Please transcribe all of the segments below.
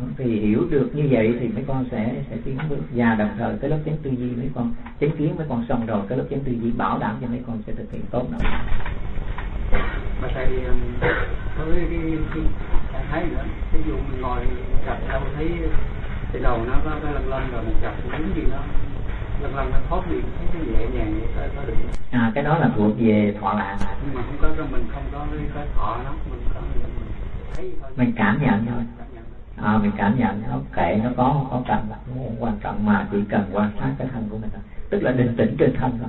Thì hiểu được như vậy thì mấy con sẽ tiến bước, và đồng thời cái lớp chánh tư duy mấy con chánh kiến mấy con xong rồi, cái lớp chánh tư duy bảo đảm cho mấy con sẽ thực hiện tốt đó. Mà thầy với cái thấy nữa, ví dụ mình ngồi chập đâu thấy cái đầu nó có cái lăn lăn rồi một chập đứng gì nó lăn lăn nó thoát điện, thấy cái nhẹ nhàng vậy có được. Cái đó là thuộc về thọ lạc. Nhưng mà không có mình không có cái thọ nó, mình thấy thôi. Mình cảm nhận thôi. Mình cảm nhận nó kệ nó có cần không quan trọng, mà chỉ cần quan sát cái thân của mình thôi, tức là định tĩnh trên thân thôi.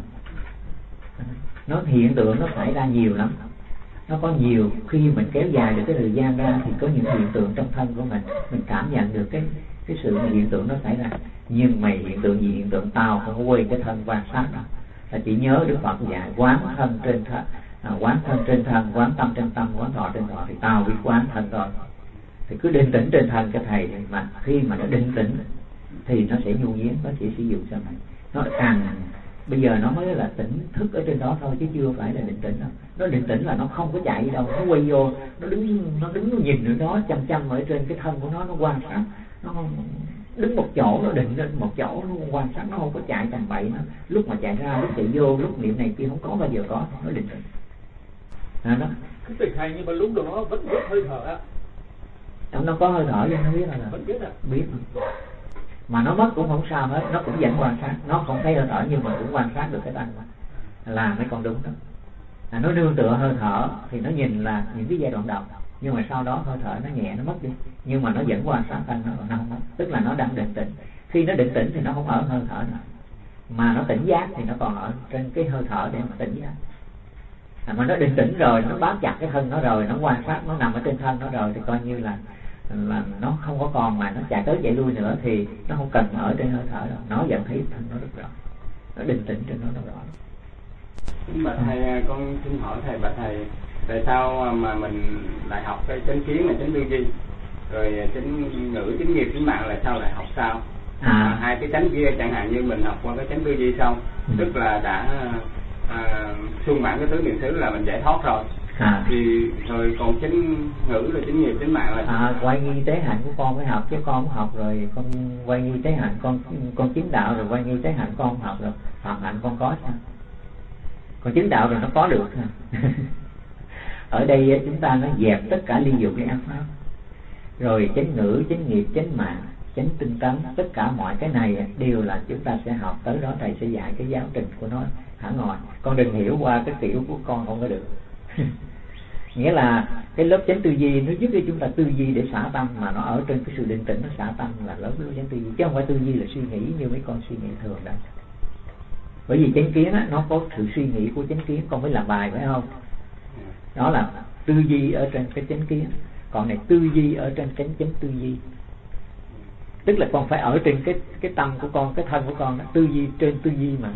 Nó hiện tượng nó xảy ra nhiều lắm, nó có nhiều, khi mình kéo dài được cái thời gian ra thì có những hiện tượng trong thân của mình cảm nhận được cái sự hiện tượng nó xảy ra. Nhưng mà hiện tượng gì? Hiện tượng tao không có quay cái thân quan sát đâu, là chỉ nhớ Đức Phật dạy quán thân trên thân, quán thân trên thân, quán tâm trên tâm, quán thọ trên thọ, thì tao biết quán thân rồi. Thì cứ định tĩnh trên thân cái thầy, mà khi mà nó định tĩnh thì nó sẽ nhu nhiến, nó chỉ sử dụng sau này. Nó càng bây giờ nó mới là tỉnh thức ở trên đó thôi, chứ chưa phải là định tĩnh đâu. Nó định tĩnh là nó không có chạy đâu, nó quay vô, nó đứng nhìn ở đó, chăm ở trên cái thân của nó quan sát. Nó không đứng một chỗ, nó định lên một chỗ, nó quan sát, nó không có chạy tầm bậy nữa. Lúc mà chạy ra, lúc chạy vô, lúc niệm này kia không có bao giờ có, nó định tĩnh. Đó. Cái tình hay nhưng mà lúc đó nó vẫn biết hơi thở á. Nó có hơi thở, nó biết là vẫn biết à? Biết. Mà nó mất cũng không sao hết, nó cũng vẫn quan sát, nó không thấy hơi thở nhưng mà cũng quan sát được cái tâm là mấy con đúng đó. Nó nương tựa hơi thở thì nó nhìn là những cái giai đoạn đầu, nhưng mà sau đó hơi thở nó nhẹ, nó mất đi, nhưng mà nó vẫn quan sát tâm nó không mất, tức là nó đang định tĩnh. Khi nó định tĩnh thì nó không ở hơi thở nữa, mà nó tỉnh giác thì nó còn ở trên cái hơi thở để mà tỉnh giác. Mà nó định tĩnh rồi, nó bám chặt cái thân nó rồi, nó quan sát, nó nằm ở trên thân nó rồi, thì coi như là nó không có còn mà nó chạy tới chạy lui nữa, thì nó không cần ở trên hơi thở đâu, nó vẫn thấy thân nó rất rõ, nó định tĩnh trên nó rõ. Bạch thầy, con xin hỏi thầy, bạch thầy, tại sao mà mình lại học cái chánh kiến là chánh tư duy, rồi chánh ngữ, chánh nghiệp, chánh mạng, là sao lại học sao? Hai cái chánh kia, chẳng hạn như mình học qua cái chánh tư duy xong, tức là đã sung mãn cái tứ niệm xứ là mình giải thoát rồi. Thì rồi còn chánh ngữ là chánh nghiệp, chánh mạng là quay nghi tế hạnh của con mới học, chứ con không học rồi con quay nghi tế hạnh, con chứng đạo rồi quay nghi tế hạnh con không học rồi phạm hạnh con có sao? Con chứng đạo rồi nó có được ở đây chúng ta nó dẹp tất cả liên dục cái ác pháp, rồi chánh ngữ, chánh nghiệp, chánh mạng, chánh tinh tấn, tất cả mọi cái này đều là chúng ta sẽ học. Tới đó thầy sẽ dạy cái giáo trình của nó hẳn ngồi, con đừng hiểu qua cái kiểu của con không có được nghĩa là cái lớp chánh tư duy nó giúp cho chúng ta tư duy để xả tâm, mà nó ở trên cái sự định tĩnh, nó xả tâm là lớp chánh tư duy, chứ không phải tư duy là suy nghĩ như mấy con suy nghĩ thường đâu. Bởi vì chánh kiến á, nó có sự suy nghĩ của chánh kiến, con mới làm bài phải không? Đó là tư duy ở trên cái chánh kiến, còn này tư duy ở trên chánh tư duy, tức là con phải ở trên cái tâm của con, cái thân của con đó, tư duy trên tư duy mà.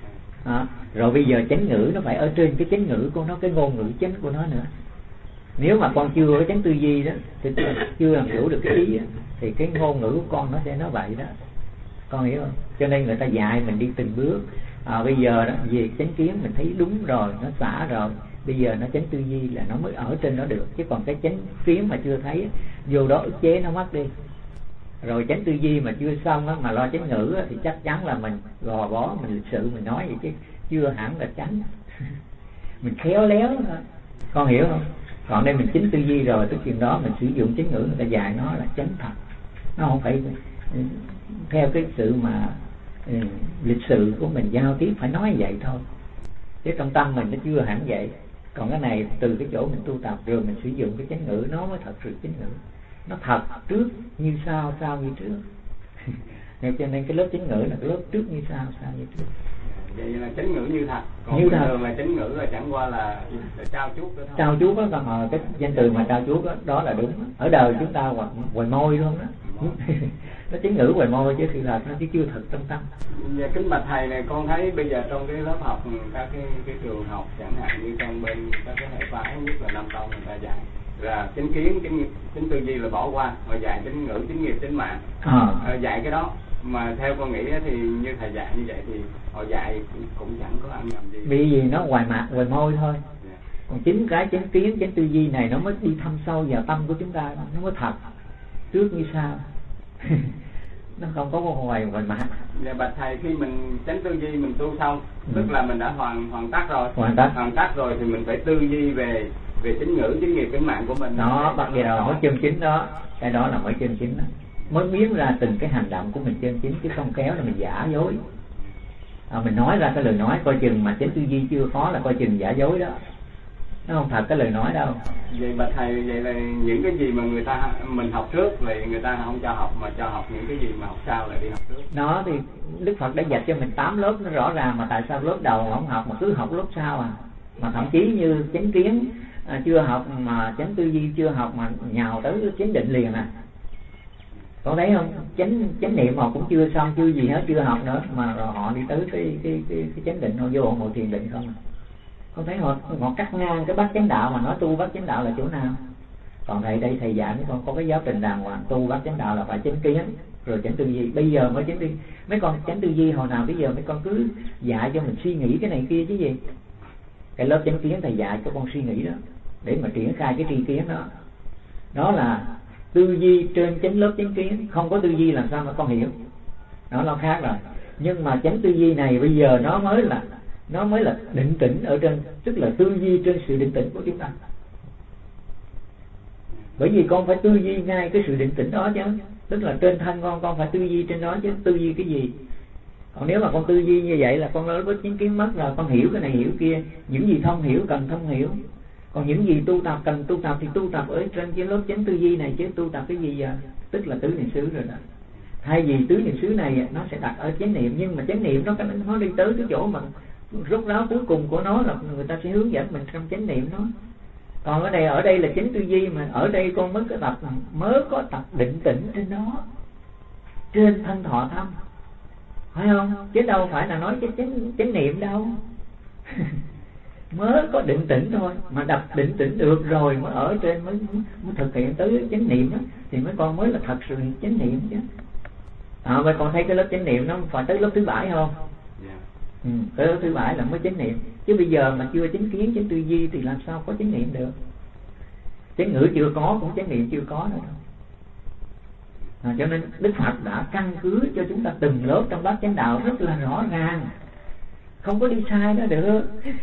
Rồi bây giờ chánh ngữ nó phải ở trên cái chánh ngữ của nó, cái ngôn ngữ chánh của nó nữa. Nếu mà con chưa có chánh tư duy đó thì chưa làm hiểu được cái ý đó, thì cái ngôn ngữ của con nó sẽ nói vậy đó, con hiểu không? Cho nên người ta dạy mình đi từng bước. Bây giờ đó về chánh kiến mình thấy đúng rồi, nó xả rồi, bây giờ nó chánh tư duy là nó mới ở trên đó được, chứ còn cái chánh kiến mà chưa thấy vô đó ức chế nó mất đi. Rồi chánh tư duy mà chưa xong á, mà lo chánh ngữ á, thì chắc chắn là mình gò bó, mình lịch sự mình nói vậy chứ chưa hẳn là chánh mình khéo léo thôi, con hiểu không? Còn đây mình chánh tư duy rồi, tới chuyện đó mình sử dụng chánh ngữ, người ta dạy nó là chánh thật, nó không phải theo cái sự mà lịch sự của mình giao tiếp phải nói vậy thôi, chứ trong tâm mình nó chưa hẳn vậy. Còn cái này từ cái chỗ mình tu tập rồi mình sử dụng cái chánh ngữ, nó mới thật sự chánh ngữ, nó thật trước như sau, sau như trước nên cho nên cái lớp chánh ngữ là cái lớp trước như sau, sau như trước. Vậy là chánh ngữ như thật, còn như bình thường là chánh ngữ là chẳng qua là trao chuốt đó thôi. Trao chuốt đó, còn cái danh từ mà trao chuốt đó là đúng. Ở đời chúng ta hoài môi luôn đó nó chánh ngữ hoài môi chứ thì là nó chứ chưa thực trong tâm. Dạ, kính bạch thầy này, con thấy bây giờ trong cái lớp học, các cái trường học chẳng hạn như trong bên các cái hệ phái, nhất là Nam Tông, người ta dạy là chánh kiến, chánh tư duy là bỏ qua, mà dạy chánh ngữ, chánh nghiệp, chánh mạng. Dạy cái đó mà theo con nghĩ thì như thầy dạy như vậy thì họ dạy cũng chẳng có ăn nhầm gì, vì gì nó hoài mặt hoài môi thôi. Còn chính cái chánh kiến, chánh tư duy này nó mới đi thâm sâu vào tâm của chúng ta, nó mới thật. trước như sau. Nó không có ngoài mặt. Dạ bạch thầy, khi mình tránh tư duy mình tu xong, tức là mình đã hoàn tất rồi. Hoàn tất rồi thì mình phải tư duy về tín ngữ, chính nghiệp, tính mạng của mình. Đó, bắt giờ mới chân chính đó. Cái đó là mới chân chính đó. Mới biến ra từng cái hành động của mình chân chính, chứ không kéo là mình giả dối. Mình nói ra cái lời nói coi chừng mà chánh tư duy chưa khó là coi chừng giả dối đó. Nó không thật cái lời nói đâu. Vậy bạch thầy, vậy là những cái gì mà mình học trước thì người ta không cho học, mà cho học những cái gì mà học sau lại đi học trước. Đó thì Đức Phật đã dạy cho mình 8 lớp nó rõ ràng, mà tại sao lớp đầu không học mà cứ học lớp sau à? Mà thậm chí như chánh kiến chưa học, mà chánh tư duy chưa học mà nhào tới chánh định liền à. Có thấy không? Chánh niệm họ cũng chưa xong, chưa gì hết, chưa học nữa mà rồi họ đi tới cái chánh định, họ vô một thiền định không à. Con thấy họ cắt ngang cái bát chánh đạo mà nói tu bát chánh đạo là chỗ nào? Còn đây thầy dạy mấy con có cái giáo trình đàng hoàng, tu bát chánh đạo là phải chánh kiến rồi chánh tư duy. Bây giờ mới chánh tư, mấy con chánh tư duy hồi nào bây giờ mấy con cứ dạy cho mình suy nghĩ cái này kia chứ gì. Cái lớp chánh kiến thầy dạy cho con suy nghĩ đó để mà triển khai cái tri kiến đó. Đó là tư duy trên chánh lớp chánh kiến, không có tư duy làm sao mà con hiểu. Nó khác rồi. Nhưng mà chánh tư duy này bây giờ nó mới là định tĩnh ở trên, tức là tư duy trên sự định tĩnh của chúng ta. Bởi vì con phải tư duy ngay cái sự định tĩnh đó chứ, tức là trên thân con phải tư duy trên đó chứ. Tư duy cái gì? Còn nếu mà con tư duy như vậy là con nói với chính kiến mất rồi, con hiểu cái này hiểu kia, những gì thông hiểu cần thông hiểu, còn những gì tu tập cần tu tập thì tu tập ở trên cái lớp chánh tư duy này chứ. Tu tập cái gì giờ? Tức là tứ niệm xứ rồi đó. Thay vì tứ niệm xứ này nó sẽ đặt ở chánh niệm, nhưng mà chánh niệm nó đi tới cái chỗ mà rốt ráo cuối cùng của nó là người ta sẽ hướng dẫn mình trong chánh niệm nó. Còn ở đây là chánh tư duy, mà ở đây con mới có tập định tĩnh trên đó, trên thân thọ tâm, phải không? Chứ đâu phải là nói cái chánh niệm đâu. Mới có định tĩnh thôi, mà đập định tĩnh được rồi mới ở trên mới thực hiện tới chánh niệm đó, thì mấy con mới là thật sự chánh niệm chứ. Vậy con thấy cái lớp chánh niệm nó phải tới lớp thứ 7 không? Tới lớp thứ 7 là mới chánh niệm. Chứ bây giờ mà chưa chánh kiến, chánh tư duy thì làm sao có chánh niệm được? Chánh ngữ chưa có cũng chánh niệm chưa có nữa đâu. Cho nên Đức Phật đã căn cứ cho chúng ta từng lớp trong bát chánh đạo rất là rõ ràng, không có đi sai đó được.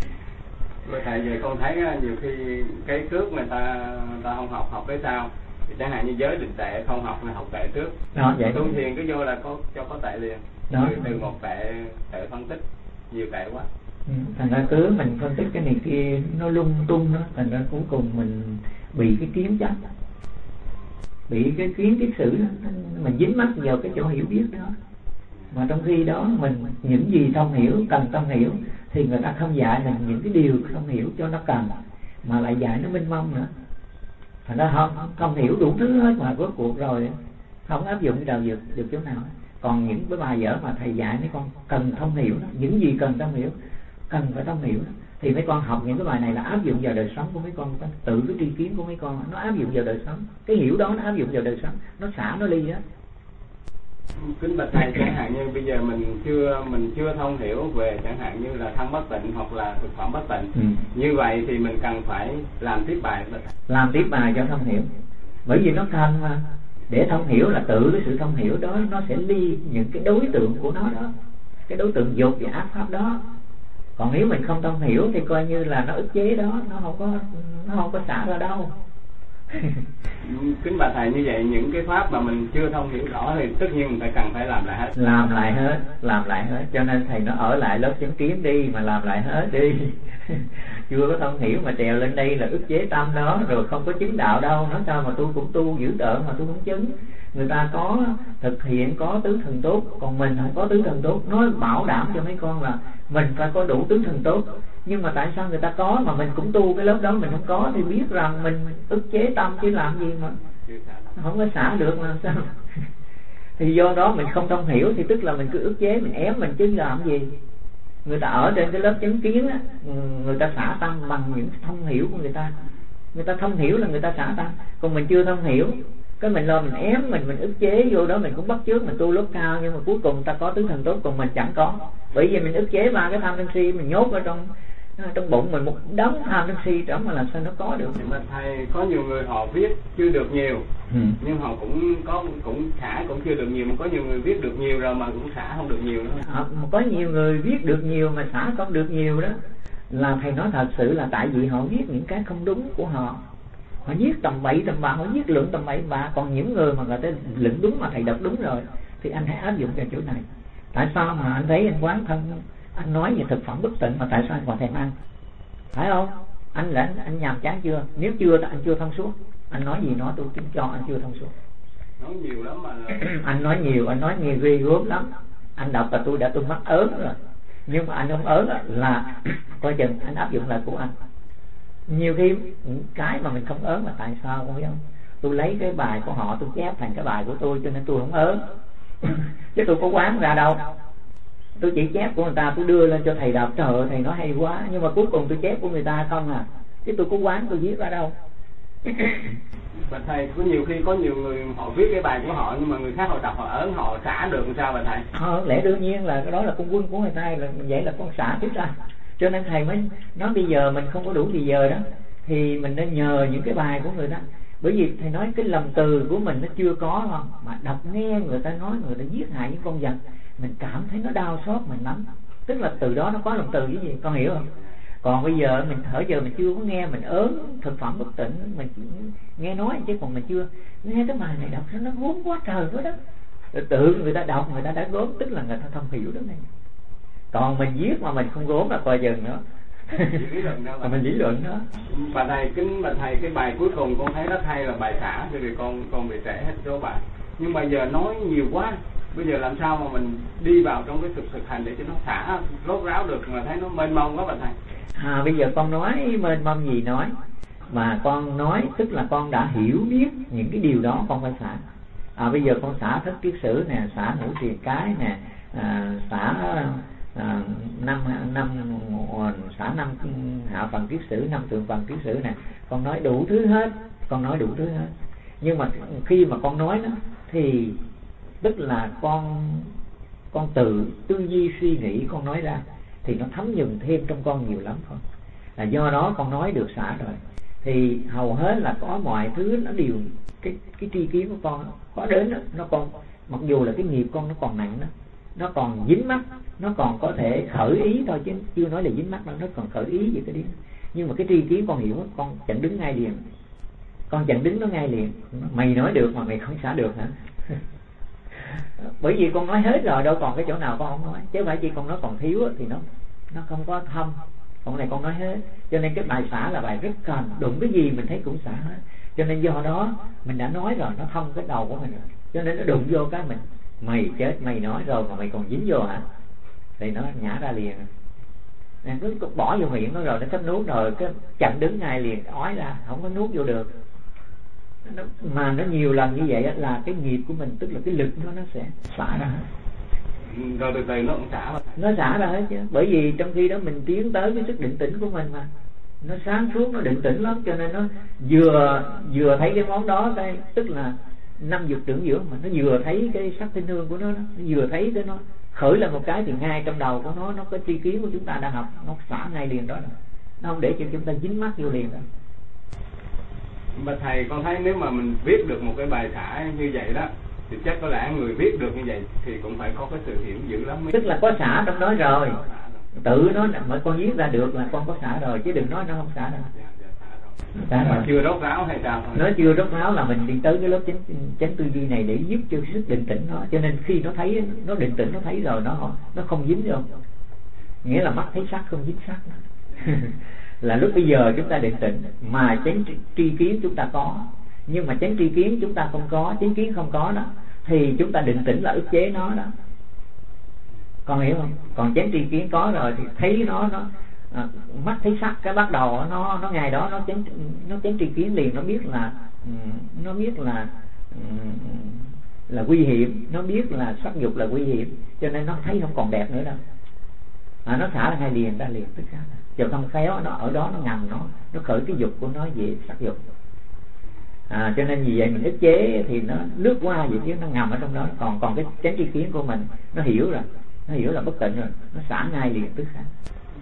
Thầy, vậy con thấy nhiều khi cái trước người ta không học cái sau, thì chẳng hạn như giới định tệ không học là học tệ trước. Đó, vậy tu thiền cứ vô là có tệ liền. Đó. Từ một tệ phân tích nhiều tệ quá. Thành ra cứ mình phân tích cái này kia nó lung tung đó, thành ra cuối cùng mình bị cái kiến chấp, bị cái kiến kiết sử đó, mình dính mắc vào cái chỗ hiểu biết đó. Mà trong khi đó mình những gì thông hiểu, cần thông hiểu thì người ta không dạy mình những cái điều không hiểu cho nó cần, mà lại dạy nó mênh mông nữa. Thành ra không hiểu đủ thứ hết, mà rốt cuộc rồi không áp dụng đâu được chỗ nào. Còn những cái bài vở mà thầy dạy mấy con cần thông hiểu đó, những gì cần thông hiểu, cần phải thông hiểu đó, thì mấy con học những cái bài này là áp dụng vào đời sống của mấy con. Tự cái tri kiến của mấy con nó áp dụng vào đời sống, cái hiểu đó nó áp dụng vào đời sống, nó xả nó ly đó. Kính bạch thầy, chẳng hạn như bây giờ mình chưa thông hiểu về chẳng hạn như là thân bất tịnh hoặc là thực phẩm bất tịnh, như vậy thì mình cần phải làm tiếp bài. Làm tiếp bài cho thông hiểu, bởi vì nó cần mà. Để thông hiểu là tự cái sự thông hiểu đó nó sẽ ly những cái đối tượng của nó đó, cái đối tượng dục và ác pháp đó. Còn nếu mình không thông hiểu thì coi như là nó ức chế đó, nó không có xả ra đâu. Kính bạch thầy, như vậy những cái pháp mà mình chưa thông hiểu rõ thì tất nhiên mình cần phải làm lại hết. Làm lại hết. Cho nên thầy nó ở lại lớp chánh kiến đi, mà làm lại hết đi. Chưa có thông hiểu mà trèo lên đây là ức chế tâm đó, rồi không có chứng đạo đâu. Nói sao mà tôi cũng tu dữ tợn mà tôi không chứng. Người ta có thực hiện, có tứ thần tốt, còn mình không có tứ thần tốt. Nói bảo đảm cho mấy con là mình phải có đủ tứ thần tốt. Nhưng mà tại sao người ta có mà mình cũng tu cái lớp đó mình không có, thì biết rằng mình ức chế tâm chứ làm gì mà không có xả được là sao. Thì do đó mình không thông hiểu thì tức là mình cứ ức chế, mình ém mình chứ làm gì. Người ta ở trên cái lớp chánh kiến á, người ta xả tâm bằng những thông hiểu của người ta. Người ta thông hiểu là người ta xả tâm, còn mình chưa thông hiểu, cái mình lo mình ém mình ức chế vô đó, mình cũng bắt chước mình tu lớp cao, nhưng mà cuối cùng ta có tứ thần tốt còn mình chẳng có. Bởi vì mình ức chế ba cái tham sân si, mình nhốt ở Trong bụng mình một đống tham sân si trống mà làm sao nó có được. Nhưng mà thầy, có nhiều người họ viết chưa được nhiều, nhưng họ cũng xả cũng chưa được nhiều, mà có nhiều người viết được nhiều rồi mà cũng xả không được nhiều nữa. Có nhiều người viết được nhiều mà xả không được nhiều đó, là thầy nói thật sự là tại vì họ viết những cái không đúng của họ. Họ viết tầm bậy tầm bạ, họ viết luận tầm bậy bạ. Còn những người mà người ta luận đúng mà thầy đọc đúng rồi thì anh hãy áp dụng vào chỗ này. Tại sao mà anh thấy anh quán thân, anh nói về thực phẩm bất tịnh mà tại sao anh còn thèm ăn? Phải không? Anh nhàm chán chưa? Nếu chưa thì anh chưa thông suốt. Anh nói gì nói tôi cũng cho anh chưa thông suốt. Nói nhiều lắm mà anh nói nhiều ghê gớm lắm. Anh đọc là tôi mắc ớn rồi. Nhưng mà anh không ớn là coi chừng anh áp dụng lại của anh. Nhiều khi cái mà mình không ớn là tại sao không biết không? Tôi lấy cái bài của họ tôi chép thành cái bài của tôi cho nên tôi không ớn. Chứ tôi có quán ra đâu. Tôi chỉ chép của người ta tôi đưa lên cho thầy đọc, trời ơi thầy nói hay quá, nhưng mà cuối cùng tôi chép của người ta không à. Chứ tôi có quán tôi viết ra đâu. Bà thầy, có nhiều khi có nhiều người họ viết cái bài của họ nhưng mà người khác họ đọc họ ớn, họ xả được làm sao bà thầy? Lẽ đương nhiên là cái đó là con quân của người ta, là vậy là con xả trước ra. Cho nên thầy mới nói bây giờ mình không có đủ thì giờ đó thì mình nên nhờ những cái bài của người ta. Bởi vì thầy nói cái lòng từ của mình nó chưa có không, mà đọc nghe người ta nói người ta giết hại những con vật, mình cảm thấy nó đau xót mình lắm. Tức là từ đó nó có lòng từ cái gì, con hiểu không? Còn bây giờ mình thở giờ mình chưa có nghe, mình ớn thực phẩm bất tịnh, mình nghe nói chứ còn mình chưa nghe cái bài này đọc nó gốm quá trời quá đó. Rồi tự người ta đọc người ta đã gốm, tức là người ta không hiểu đó này. Còn mình viết mà mình không gốm là coi dần nữa. Còn mình lý luận đó. Bà thầy, kính bà thầy, cái bài cuối cùng con thấy rất hay là bài xả, vì con bị trễ hết số bài. Nhưng bây giờ nói nhiều quá, bây giờ làm sao mà mình đi vào trong cái thực hành để cho nó xả rốt ráo được mà thấy nó mênh mông quá bà thầy? Bây giờ con nói mênh mông gì nói, mà con nói tức là con đã hiểu biết những cái điều đó con phải xả. Bây giờ con xả thất kiết sử nè, xả ngũ triền cái nè, xả năm hạ phần kiết sử, 5 thượng phần kiết sử nè, con nói đủ thứ hết, nhưng mà khi mà con nói đó thì tức là con tự tư duy suy nghĩ con nói ra thì nó thấm nhuần thêm trong con nhiều lắm thôi. Là do đó con nói được xả rồi thì hầu hết là có mọi thứ nó đều cái tri kiến của con có đến đó, nó còn mặc dù là cái nghiệp con nó còn nặng đó, nó còn dính mắc, nó còn có thể khởi ý thôi chứ chưa nói là dính mắc đâu, nó còn khởi ý về cái điểm. Nhưng mà cái tri kiến con hiểu, con chặn đứng ngay liền, con chặn đứng nó ngay liền. Mày nói được mà mày không xả được hả? Bởi vì con nói hết rồi, đâu còn cái chỗ nào con không nói, chứ phải chỉ con nói còn thiếu thì nó không có thâm. Còn này con nói hết, cho nên cái bài xả là bài rất cần, đụng cái gì mình thấy cũng xả hết. Cho nên do đó mình đã nói rồi, nó thông cái đầu của mình rồi, cho nên nó đụng vô cái mình mày chết, mày nói rồi mà mày còn dính vô hả, thì nó nhả ra liền. Cứ bỏ vô miệng nó rồi, nó sắp nuốt rồi, cái chặn đứng ngay liền, ói ra, không có nuốt vô được. Mà nó nhiều lần như vậy là cái nghiệp của mình, tức là cái lực nó sẽ xả ra hết. Rồi từ từ nó cũng xả ra. Nó xả ra hết chứ, bởi vì trong khi đó mình tiến tới cái sức định tĩnh của mình mà, nó sáng suốt, nó định tĩnh lắm, cho nên nó vừa thấy cái món đó, cái tức là 5 dục tưởng dưỡng mà nó vừa thấy cái sắc tinh hương của nó vừa thấy cái nó khởi lên một cái thì ngay trong đầu của nó có tri kiến của chúng ta đã học, nó xả ngay liền đó, nó không để cho chúng ta dính mắc vô liền đó. Mà thầy, con thấy nếu mà mình viết được một cái bài xả như vậy đó thì chắc có lẽ người viết được như vậy thì cũng phải có cái sự hiểu dữ lắm. Tức là có xả trong đó rồi, tự nó mà con viết ra được là con có xả rồi, chứ đừng nói nó không xả đâu. Mà chưa rốt ráo hay sao? Nó chưa rốt ráo là mình đi tới cái lớp chánh tư duy này để giúp cho sức định tĩnh nó, cho nên khi nó thấy nó định tĩnh, nó thấy rồi nó không dính đâu, nghĩa là mắt thấy sắc không dính sắc. Là lúc bây giờ chúng ta định tĩnh mà chánh tri kiến chúng ta có, nhưng mà chánh tri kiến chúng ta không có, chánh kiến không có đó thì chúng ta định tĩnh là ức chế nó đó, con hiểu không? Còn chánh tri kiến có rồi thì thấy nó mắt thấy sắc, cái bắt đầu nó ngày đó nó chánh tri kiến liền, nó biết là nguy hiểm, nó biết là sắc dục là nguy hiểm, cho nên nó thấy không còn đẹp nữa đâu, nó xả ra ngay liền, ra liền tức khắc. Chứ không khéo nó ở đó nó ngầm, nó khởi cái dục của nó về sắc dục. Cho nên vì vậy mình ức chế thì nó lướt qua vậy chứ nó ngầm ở trong đó. Còn cái chánh tri kiến của mình nó hiểu rồi, nó hiểu là bất tịnh rồi, nó xả ngay liền tức khắc.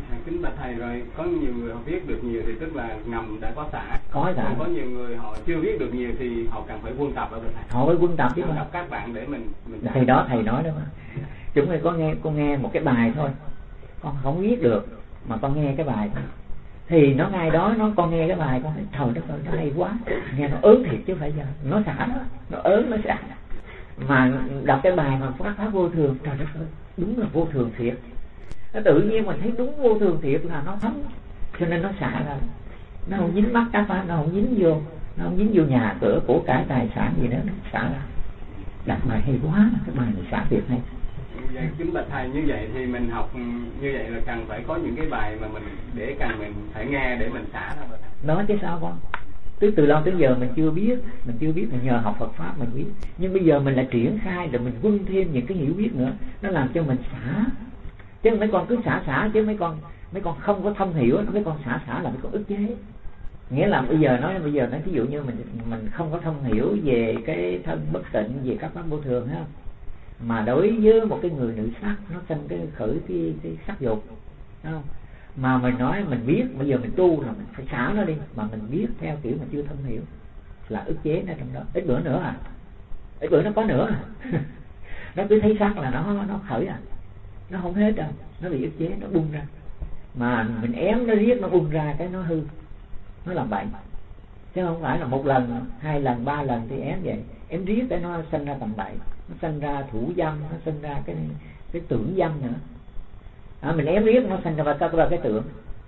Kính bạch thầy, rồi có nhiều người họ viết được nhiều thì tức là ngầm đã có xả. Có xả. Còn có nhiều người họ chưa viết được nhiều thì họ cần phải quân tập ở bên thầy. Họ phải quân tập chứ. Quân tập các bạn để mình thầy đó thầy nói đó mà. Chúng mày con nghe một cái bài thôi, con không viết được mà con nghe cái bài thôi, thì nó ngay đó con nghe cái bài con thấy trời đất ơi nó hay quá, nghe nó ớn thiệt chứ phải giờ nó xả đó, nó ớn nó xả. Mà đọc cái bài mà phát vô thường, trời đất ơi đúng là vô thường thiệt, nó tự nhiên mình thấy đúng vô thường thiệt là nó thấm, cho nên nó xả ra, nó không dính mắt các bạn, nó không dính vô nhà cửa của cải tài sản gì nữa, nó xả ra. Đặt bài hay quá, cái bài này xả thiệt hay. Vậy kính bạch thầy, như vậy thì mình học như vậy là cần phải có những cái bài mà mình để cần mình phải nghe để mình xả ra bạch thầy. Đó chứ sao con. Từ lâu tới giờ mình chưa biết mình nhờ học Phật pháp mình biết, nhưng bây giờ mình lại triển khai rồi mình vun thêm những cái hiểu biết nữa, nó làm cho mình xả. Chứ mấy con cứ xả chứ mấy con không có thông hiểu, mấy con xả là mấy con ức chế. Nghĩa là bây giờ nói ví dụ như mình không có thông hiểu về cái thân bất tịnh, về các pháp vô thường ha, mà đối với một cái người nữ sắc nó sinh cái khởi cái sắc dục, đúng không? Mà mình nói mình biết bây giờ mình tu là mình phải xả nó đi, mà mình biết theo kiểu mà chưa thông hiểu là ức chế nó trong đó. Ít bữa nó có nữa nó cứ thấy sắc là nó khởi nó không hết đâu, nó bị ức chế, nó bung ra, mà mình ém nó riết nó bung ra cái nó hư, nó làm bệnh. Chứ không phải là một lần, 2 lần, 3 lần thì ém vậy, ém riết cái nó sinh ra tầm bậy, nó sinh ra thủ dâm, nó sinh ra cái tưởng dâm nữa. Mình ém riết nó sinh ra cái tưởng.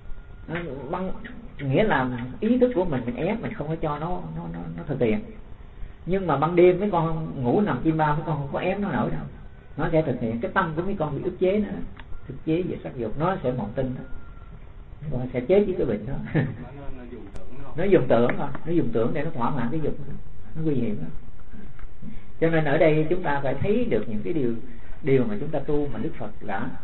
Nghĩa là ý thức của mình ép, mình không có cho nó thực hiện. Nhưng mà ban đêm mấy con ngủ nằm chim bao, mấy con không có ép nó nổi đâu, nó sẽ thực hiện. Cái tâm của mấy con bị ức chế nữa, ức chế về sắc dục, nó sẽ mộng tinh đó, nó sẽ chế với cái bệnh đó. Nó dùng tưởng để nó thỏa mãn cái dục, nó nguy hiểm đó. Cho nên ở đây chúng ta phải thấy được những cái điều mà chúng ta tu mà Đức Phật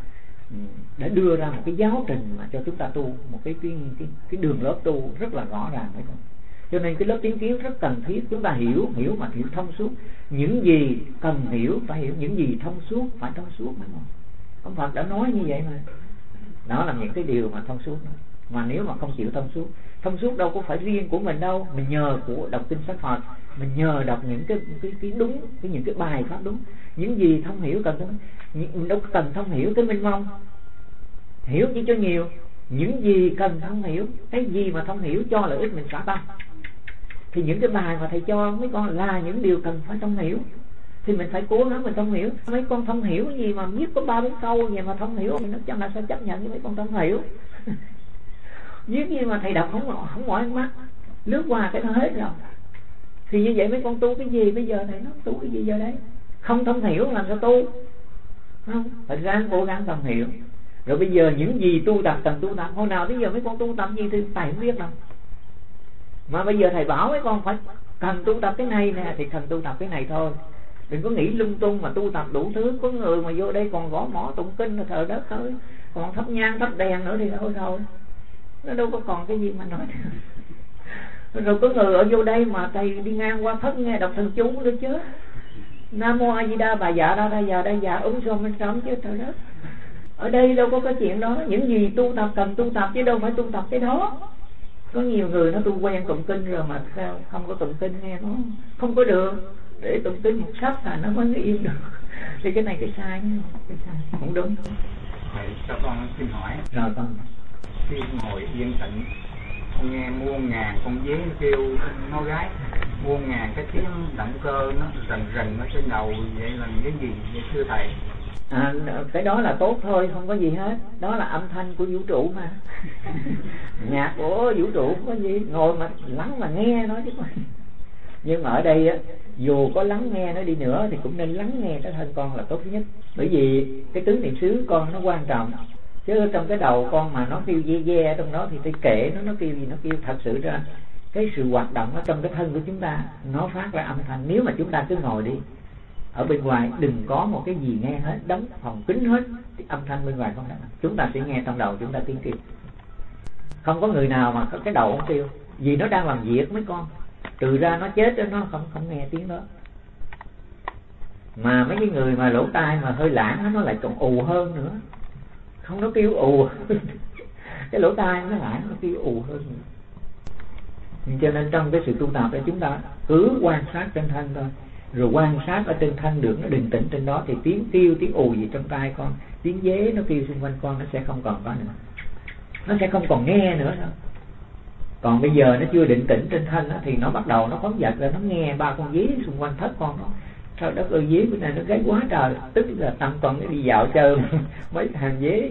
đã đưa ra một cái giáo trình mà cho chúng ta tu, một cái đường lớp tu rất là rõ ràng đấy. Cho nên cái lớp tiến kiến rất cần thiết, chúng ta hiểu mà hiểu thông suốt. Những gì cần hiểu phải hiểu, những gì thông suốt phải thông suốt mà. Ông Phật đã nói như vậy mà. Đó là những cái điều mà thông suốt đó. Mà nếu mà không chịu thông suốt đâu có phải riêng của mình đâu, mình nhờ của đọc kinh sách Phật, mình nhờ đọc những cái đúng, những cái bài pháp đúng. Những gì thông hiểu cần thông, mình đâu cần thông hiểu cái mênh mông, hiểu chỉ cho nhiều. Những gì cần thông hiểu, cái gì mà thông hiểu cho lợi ích mình xả tâm, thì những cái bài mà thầy cho mấy con là những điều cần phải thông hiểu, thì mình phải cố gắng mình thông hiểu. Mấy con thông hiểu cái gì mà viết có 3-4 câu vậy mà thông hiểu, nó chẳng là sao chấp nhận với mấy con thông hiểu. Viết gì mà thầy đọc không mỏi mắt, lướt qua cái nó hết rồi. Thì như vậy mấy con tu cái gì bây giờ thầy nói tu cái gì giờ đấy, không thông hiểu làm sao tu, không? Phải ráng cố gắng thông hiểu. Rồi bây giờ những gì tu tập cần tu tập, hồi nào bây giờ mấy con tu tập gì thì thầy không biết đâu. Mà bây giờ thầy bảo mấy con phải cần tu tập cái này nè thì cần tu tập cái này thôi. Đừng có nghĩ lung tung mà tu tập đủ thứ. Có người mà vô đây còn gõ mõ tụng kinh là thờ đất thôi, còn thắp nhang thắp đèn nữa thì thôi, nó đâu có còn cái gì mà nói. Rồi có người ở vô đây mà thầy đi ngang qua thất nghe đọc thần chú nữa chứ, Nam Mô A Di Đà Bà Dạ Đa Đa Dạ Đa Dạ Sôm Bên Sôm chứ trời đất. Ở đây đâu có cái chuyện đó. Những gì tu tập cần tu tập chứ đâu phải tu tập cái đó. Có nhiều người nó tu quen tụng kinh rồi mà sao không có tụng kinh, nghe nó không có được. Để tụng kinh một sách là nó mới yên được. Thì cái này cái sai, không đúng. Thầy cho con xin hỏi. Rồi con. Khi ngồi yên tĩnh, con nghe muôn ngàn con dế kêu nó gái, muôn ngàn cái tiếng động cơ nó rần ở trên đầu, vậy là cái gì vậy thưa thầy? Cái đó là tốt thôi, không có gì hết. Đó là âm thanh của vũ trụ mà. Nhạc của vũ trụ không có gì, ngồi mà lắng mà nghe nó chứ. Nhưng mà ở đây á, dù có lắng nghe nó đi nữa thì cũng nên lắng nghe cái thân con là tốt nhất. Bởi vì cái tứ niệm xứ con nó quan trọng. Chứ trong cái đầu con mà nó kêu ve trong đó thì kệ nó kêu gì nó kêu. Thật sự ra cái sự hoạt động ở trong cái thân của chúng ta nó phát ra âm thanh. Nếu mà chúng ta cứ ngồi đi ở bên ngoài, đừng có một cái gì nghe hết, đóng phòng kín hết, thì âm thanh bên ngoài không đạt. Chúng ta sẽ nghe trong đầu chúng ta tiếng kêu. Không có người nào mà có cái đầu không kêu, vì nó đang làm việc mấy con. Trừ ra nó chết nó không nghe tiếng đó. Mà mấy cái người mà lỗ tai mà hơi lãng nó lại còn ù hơn nữa. Không, nó kêu ù. cái lỗ tai nó lại nó kêu ù hơn. Cho nên trong cái sự tu tập đó chúng ta cứ quan sát trên thân thôi, rồi quan sát ở trên thân được nó định tĩnh trên đó, thì tiếng kêu tiếng ù gì trong tai con, tiếng dế nó kêu xung quanh con nó sẽ không còn có nữa, nó sẽ không còn nghe nữa đâu. Còn bây giờ nó chưa định tĩnh trên thân đó, thì nó bắt đầu nó phóng dật ra, nó nghe ba con dế xung quanh thất con đó. Trời đất ơi, dế bữa nay nó gáy quá trời, tức là tâm con nó đi dạo chơi mấy hàng dế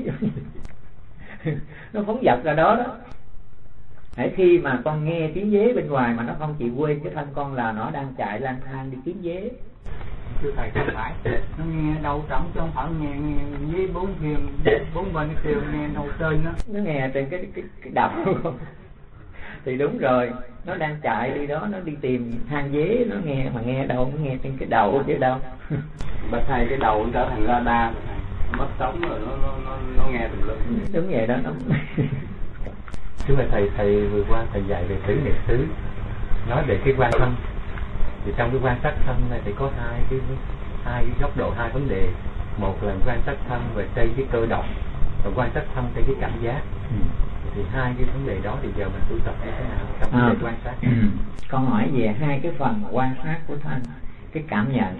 nó phóng dật ra đó đó. Hãy khi mà con nghe tiếng dế bên ngoài mà nó không chịu quên cái thân con là nó đang chạy lang thang đi kiếm dế. Thưa thầy, không phải nó nghe đâu trống chứ không phải nghe dế bốn bên cái kêu nghe đâu trên đó. Nó nghe trên cái đầu thì đúng rồi, nó đang chạy đi đó, nó đi tìm hang dế, nó nghe mà nghe đâu, nó nghe trên cái đầu chứ đâu. Bạch thầy, cái đầu nó trở thành radar, mất sóng rồi nó nghe tùm lum. Đúng vậy đó. Chứ mà thầy vừa qua thầy dạy về tứ niệm xứ, nói về cái quan thân, thì trong cái quan sát thân này thì có hai cái góc độ, hai vấn đề. Một là quan sát thân về trên cái cơ động, và quan sát thân trên cái cảm giác. Thì hai cái vấn đề đó thì giờ mình tu tập như thế nào trong vấn đề quan sát? Con hỏi về hai cái phần quan sát của thân, cái cảm nhận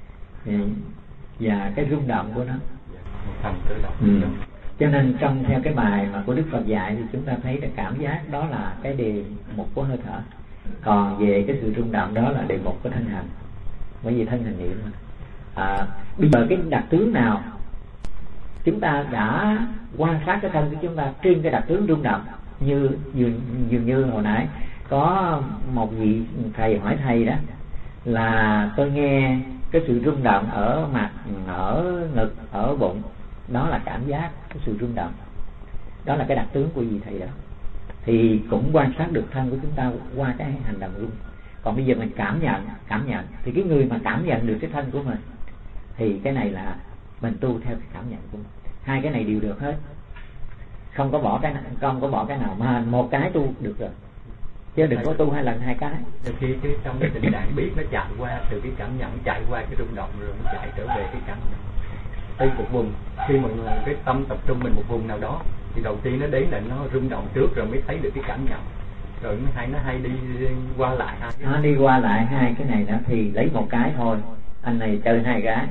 và cái rung động của nó. Một phần cơ động. Cho nên trong theo cái bài mà của Đức Phật dạy thì chúng ta thấy là cảm giác đó là cái đề mục của hơi thở, còn về cái sự rung động đó là đề mục của thân hành, bởi vì thân hành niệm mà. Bây giờ cái đặc tướng nào chúng ta đã quan sát cái thân của chúng ta trên cái đặc tướng rung động, như dường như hồi nãy có một vị thầy hỏi thầy đó là tôi nghe cái sự rung động ở mặt, ở ngực, ở bụng, đó là cảm giác, cái sự rung động đó là cái đặc tướng của vị thầy đó, thì cũng quan sát được thân của chúng ta qua cái hành động rung. Còn bây giờ mình cảm nhận thì cái người mà cảm nhận được cái thân của mình thì cái này là mình tu theo cái cảm nhận của mình. Hai cái này đều được hết, không có bỏ cái nào, mà một cái tu được rồi, chứ đừng có tu hai lần hai cái. Khi trong cái tình trạng biết nó chạy qua từ cái cảm nhận, chạy qua cái rung động rồi nó chạy trở về cái cảm nhận. Đây một vùng, khi mà cái tâm tập trung mình một vùng nào đó thì đầu tiên nó đến là nó rung động trước rồi mới thấy được cái cảm nhận, rồi nó hay đi qua lại hai cái. Nó đi qua lại hai cái này đó thì lấy một cái thôi, anh này chơi hai cái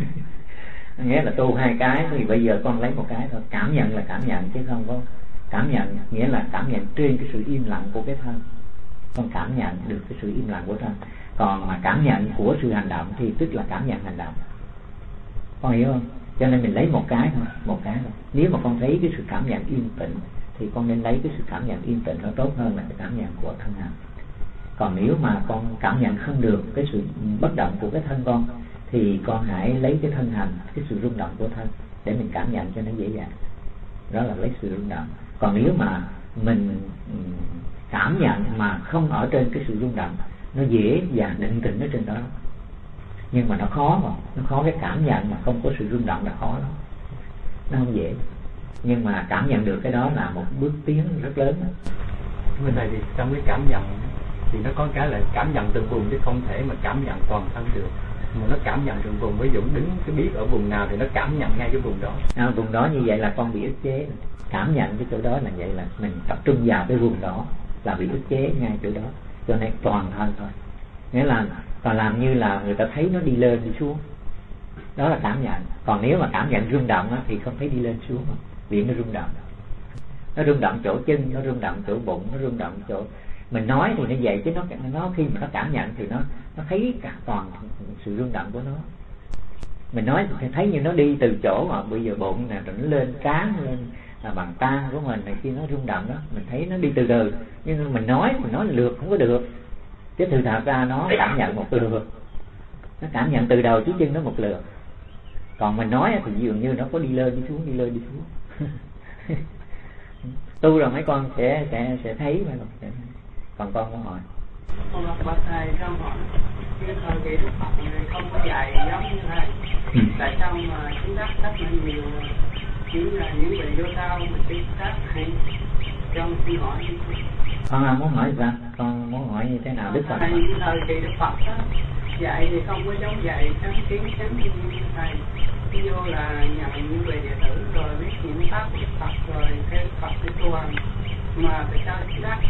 nghĩa là tu hai cái, thì bây giờ con lấy một cái thôi. Cảm nhận là cảm nhận chứ không có cảm nhận nghĩa là cảm nhận trên cái sự im lặng của cái thân, con cảm nhận được cái sự im lặng của thân. Còn mà cảm nhận của sự hành động thì tức là cảm nhận hành động, con hiểu không? Cho nên mình lấy một cái thôi. Nếu mà con thấy cái sự cảm nhận yên tĩnh thì con nên lấy cái sự cảm nhận yên tĩnh, nó tốt hơn là cái cảm nhận của thân hành. Còn nếu mà con cảm nhận không được cái sự bất động của cái thân con thì con hãy lấy cái thân hành, cái sự rung động của thân để mình cảm nhận cho nó dễ dàng. Đó là lấy sự rung động. Còn nếu mà mình cảm nhận mà không ở trên cái sự rung động, nó dễ dàng định tĩnh ở trên đó, nhưng mà nó khó mà, nó khó. Cái cảm nhận mà không có sự rung động là khó lắm, nó không dễ. Nhưng mà cảm nhận được cái đó là một bước tiến rất lớn đó. Bên này thì trong cái cảm nhận thì nó có cái là cảm nhận từng vùng, chứ không thể mà cảm nhận toàn thân được, mà nó cảm nhận từng vùng. Ví dụ đứng cái biết ở vùng nào thì nó cảm nhận ngay cái vùng đó. Vùng đó như vậy là con bị ức chế. Cảm nhận cái chỗ đó là vậy, là mình tập trung vào cái vùng đó là bị ức chế ngay chỗ đó, cho nên toàn thân thôi. Nghĩa là còn làm như là người ta thấy nó đi lên đi xuống, đó là cảm nhận. Còn nếu mà cảm nhận rung động thì không thấy đi lên xuống, vì nó rung động. Nó rung động chỗ chân, nó rung động chỗ bụng, nó rung động chỗ mình nói thì nó vậy, chứ nó khi mà nó cảm nhận thì nó thấy cả toàn sự rung động của nó. Mình nói thì thấy như nó đi từ chỗ mà bây giờ bụng nè, rồi nó lên cán, lên là bàn tay của mình này kia, nó rung động đó, mình thấy nó đi từ từ. Nhưng mình nói lượt không có được, chứ từ thật ra nó cảm nhận một lượt, nó cảm nhận từ đầu chí chân nó một lượt. Còn mình nói thì dường như nó có đi lên đi xuống, đi lên đi xuống. Tu rồi mấy con sẽ thấy mà. Còn con có hỏi. Con gặp bác thầy con hỏi cái thời kỳ Đức Phật này không có dạy giống như thầy. Tại sao mà chúng ta rất là nhiều những vị vô sao mà chúng ta hay trong khi hỏi. Con muốn hỏi sao? Con muốn hỏi như thế nào Đức Phật? Thời kỳ Đức Phật đó, dạy thì không có giống dạy sáng kiến sáng như thầy. vô là nhận những vị đệ tử rồi biết những pháp của Phật rồi cái Phật cái tuần mà tại sao chỉ đắc?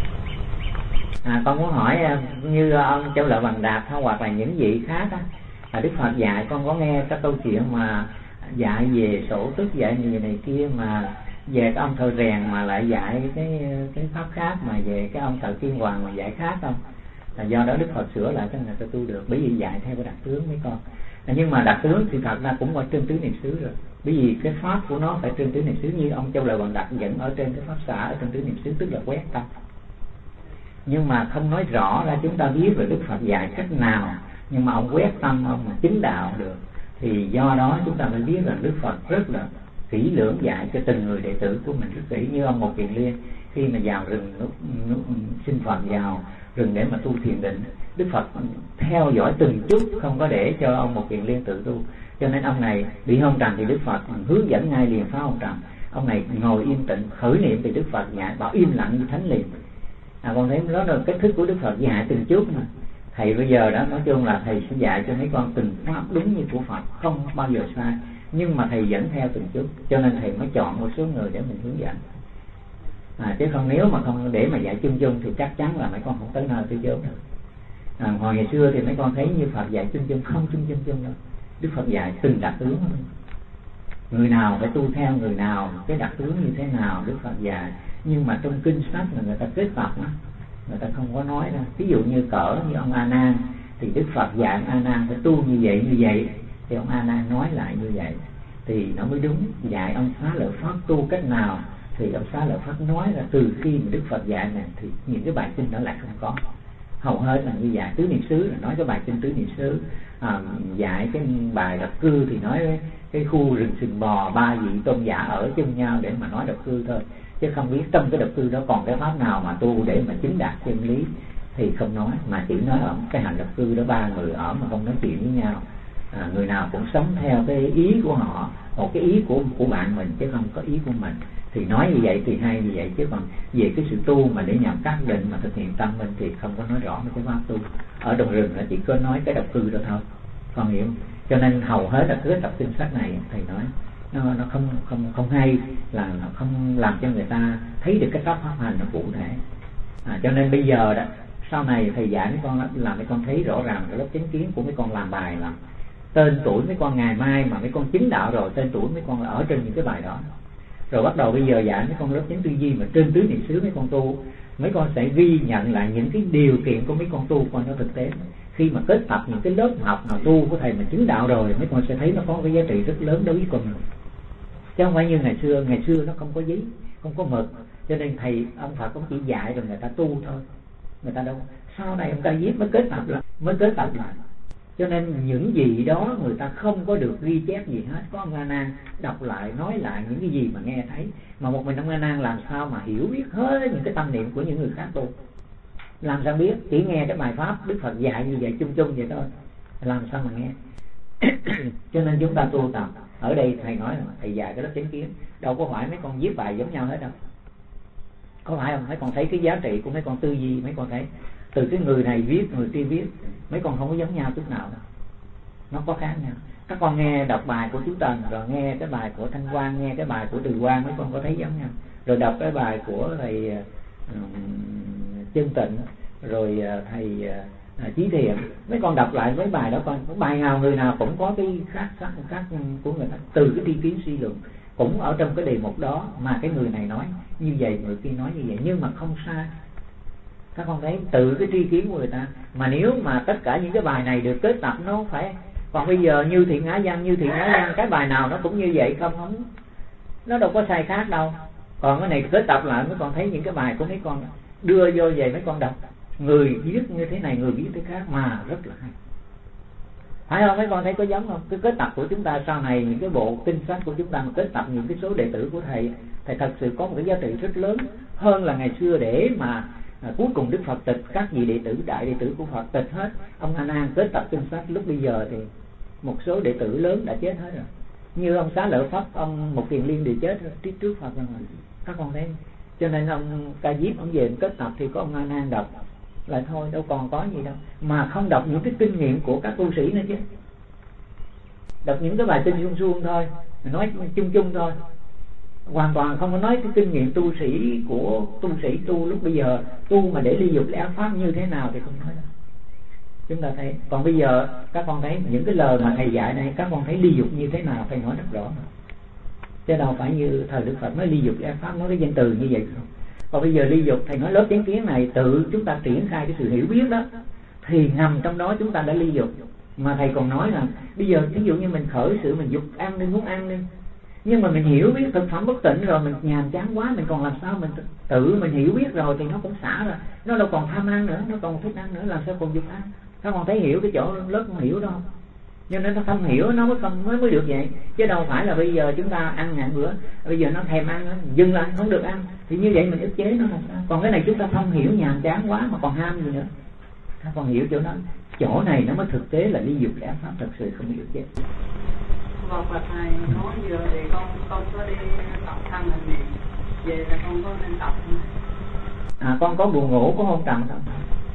Con muốn hỏi như ông Châu Lợi Bằng Đạt hoặc là những vị khác á, là Đức Phật dạy con có nghe các câu chuyện mà dạy về sổ tức, dạy gì này kia, mà về cái ông thợ rèn mà lại dạy cái pháp khác, mà về cái ông thợ kim hoàng mà dạy khác không? Là do đó Đức Phật sửa lại cho người ta tu được, bởi vì dạy theo cái đặc tướng mấy con. Nhưng mà đặc tướng thì thật ra cũng ở trên tứ niệm xứ rồi, bởi vì cái pháp của nó phải trên tứ niệm xứ, như ông Châu Lợi Bằng Đạt dẫn ở trên cái pháp xã ở trên tứ niệm xứ, tức là quét tâm. Nhưng mà không nói rõ ra chúng ta biết về Đức Phật dạy cách nào, nhưng mà ông quét tâm ông mà chứng đạo được, thì do đó chúng ta mới biết rằng Đức Phật rất là kỹ lưỡng dạy cho từng người đệ tử của mình rất kỹ. Như ông Một Kiền Liên khi mà vào rừng lúc xin Phật vào rừng để mà tu thiền định, Đức Phật theo dõi từng chút, không có để cho ông Một Kiền Liên tự tu. Cho nên ông này bị hôn trầm thì Đức Phật hướng dẫn ngay liền phá hôn trầm. Ông này ngồi yên tĩnh khởi niệm thì Đức Phật dạy bảo im lặng như thánh liền. Con thấy đó là cách thức của Đức Phật dạy từng chút mà. Thầy bây giờ đó nói chung là thầy sẽ dạy cho mấy con từng pháp đúng như của Phật, không bao giờ sai, nhưng mà thầy dẫn theo từng chút, cho nên thầy mới chọn một số người để mình hướng dẫn. Chứ không nếu mà không để mà dạy chung chung thì chắc chắn là mấy con không tới nơi tới chốn được. Hồi ngày xưa thì mấy con thấy như Phật dạy chung chung, không chung chung đâu. Đức Phật dạy từng đặc tướng, người nào phải tu theo người nào, cái đặc tướng như thế nào Đức Phật dạy. Nhưng mà trong kinh sách là người ta kết tập đó, người ta không có nói đâu. Ví dụ như như ông A Nan thì Đức Phật dạy ông A Nan phải tu như vậy, thì ông A Nan nói lại như vậy thì nó mới đúng. Dạy ông Xá Lợi Phất tu cách nào thì ông Xá Lợi Phất nói là từ khi mà Đức Phật dạy này thì những cái bài kinh đó lại không có. Hầu hết là như dạy tứ niệm xứ là nói cái bài kinh tứ niệm xứ, dạy cái bài độc cư thì nói cái khu rừng sừng bò ba vị tôn giả ở chung nhau để mà nói độc cư thôi, chứ không biết trong cái độc cư đó còn cái pháp nào mà tu để mà chứng đạt chân lý thì không nói, mà chỉ nói ở cái hành độc cư đó ba người ở mà không nói chuyện với nhau. Người nào cũng sống theo cái ý của họ, một cái ý của bạn mình chứ không có ý của mình, thì nói như vậy thì hay như vậy. Chứ còn về cái sự tu mà để nhằm tác định mà thực hiện tâm mình thì không có nói rõ mấy cái pháp tu. Ở đồng rừng là chỉ có nói cái độc cư đó thôi, con hiểu. Cho nên hầu hết là cái tập kinh sách này thầy nói nó không hay, là nó không làm cho người ta thấy được cái pháp hành nó cụ thể. Cho nên bây giờ đó, sau này thầy dạy mấy con làm mấy con thấy rõ ràng cái lớp chánh kiến của mấy con làm bài là tên tuổi mấy con ngày mai mà mấy con chứng đạo rồi, tên tuổi mấy con là ở trên những cái bài đó. Rồi bắt đầu bây giờ dạy mấy con lớp chánh tư duy mà trên tứ niệm xứ mấy con tu, mấy con sẽ ghi nhận lại những cái điều kiện của mấy con tu con nó thực tế. Khi mà kết tập những cái lớp học nào tu của thầy mà chứng đạo rồi, mấy con sẽ thấy nó có cái giá trị rất lớn đối với con mình. Chứ không phải như ngày xưa nó không có giấy, không có mực, cho nên thầy ông Phật cũng chỉ dạy rồi người ta tu thôi, người ta đâu. Sau này ông ta viết mới kết tập lại. Cho nên những gì đó người ta không có được ghi chép gì hết. Có ông A Nan đọc lại, nói lại những cái gì mà nghe thấy, mà một mình ông A Nan làm sao mà hiểu biết hết những cái tâm niệm của những người khác tu. Làm sao biết, chỉ nghe cái bài pháp Đức Phật dạy như vậy chung chung vậy thôi, làm sao mà nghe. Cho nên chúng ta tu tập ở đây thầy nói là thầy dạy cái lớp chánh kiến, đâu có phải mấy con viết bài giống nhau hết đâu, có phải không? Mấy con thấy cái giá trị của mấy con tư duy, mấy con thấy từ cái người này viết người kia viết, mấy con không có giống nhau chút nào đâu, nó có khác nhau. Các con nghe đọc bài của chú Tần, rồi nghe cái bài của Thanh Quang, nghe cái bài của Từ Quang, mấy con có thấy giống nhau. Rồi đọc cái bài của thầy Chân Tịnh, rồi thầy Chí Thiện, mấy con đọc lại mấy bài đó con, bài nào người nào cũng có cái khác của người ta, từ cái tri kiến suy luận cũng ở trong cái đề mục đó, mà cái người này nói như vậy, người kia nói như vậy, nhưng mà không sai. Các con thấy từ cái tri kiến của người ta. Mà nếu mà tất cả những cái bài này được kết tập nó phải, còn bây giờ Như Thiện Ngã Văn, cái bài nào nó cũng như vậy không, nó đâu có sai khác đâu. Còn cái này kết tập lại mấy con thấy những cái bài của mấy con đưa vô về mấy con đọc, người viết như thế này, người viết thế khác mà rất là hay, phải không? Mấy con thấy có giống không? Cái kết tập của chúng ta sau này, những cái bộ kinh sách của chúng ta mà kết tập những cái số đệ tử của thầy thật sự có một cái giá trị rất lớn hơn là ngày xưa. Để mà cuối cùng Đức Phật tịch các vị đệ tử, đại đệ tử của Phật tịch hết. Ông A Nan kết tập kinh sách, lúc bây giờ thì một số đệ tử lớn đã chết hết rồi, như ông Xá Lợi Phất, ông Một Kiền Liên đều chết rồi, trước Phật rồi. Các con thấy, cho nên ông Ca Diếp ông về kết tập thì có ông A Nan đọc lại thôi, đâu còn có gì đâu, mà không đọc những cái kinh nghiệm của các tu sĩ nữa chứ. đọc những cái bài kinh suông thôi, nói chung chung thôi, hoàn toàn không có nói cái kinh nghiệm tu sĩ của tu sĩ tu lúc bây giờ, tu mà để ly dục lẽ pháp như thế nào thì không nói đâu. Chúng ta thấy, còn bây giờ các con thấy những cái lời mà thầy dạy này, các con thấy ly dục như thế nào thầy nói rất rõ mà. Chứ đâu phải như thời Đức Phật nói ly dục lẽ pháp, nói cái danh từ như vậy không. Còn bây giờ ly dục thầy nói lớp chánh kiến này, tự chúng ta triển khai cái sự hiểu biết đó, thì ngầm trong đó chúng ta đã ly dục. Mà thầy còn nói là bây giờ ví dụ như mình khởi sự mình dục ăn đi, muốn ăn đi, nhưng mà mình hiểu biết thực phẩm bất tịnh rồi, mình nhàm chán quá, mình còn làm sao mình tự mình hiểu biết rồi thì nó cũng xả rồi, nó đâu còn tham ăn nữa, nó còn thích ăn nữa, làm sao còn dục ăn. Các con thấy hiểu cái chỗ lớp không hiểu đâu, cho nên nó không hiểu nó mới được vậy. Chứ đâu phải là bây giờ chúng ta ăn ngàn bữa, bây giờ nó thèm ăn nó dừng lại không được ăn, thì như vậy mình ức chế nó làm sao. Còn cái này chúng ta không hiểu, nhàm chán quá mà còn ham gì nữa. Các con hiểu chỗ đó, chỗ này nó mới thực tế là ly dục lẽ pháp thật sự không hiểu chứ. Vâng, Phật thầy nói giờ thì con có đi tập thân hình gì, về là con có nên tập không? Con có buồn ngủ, có hôn trầm không?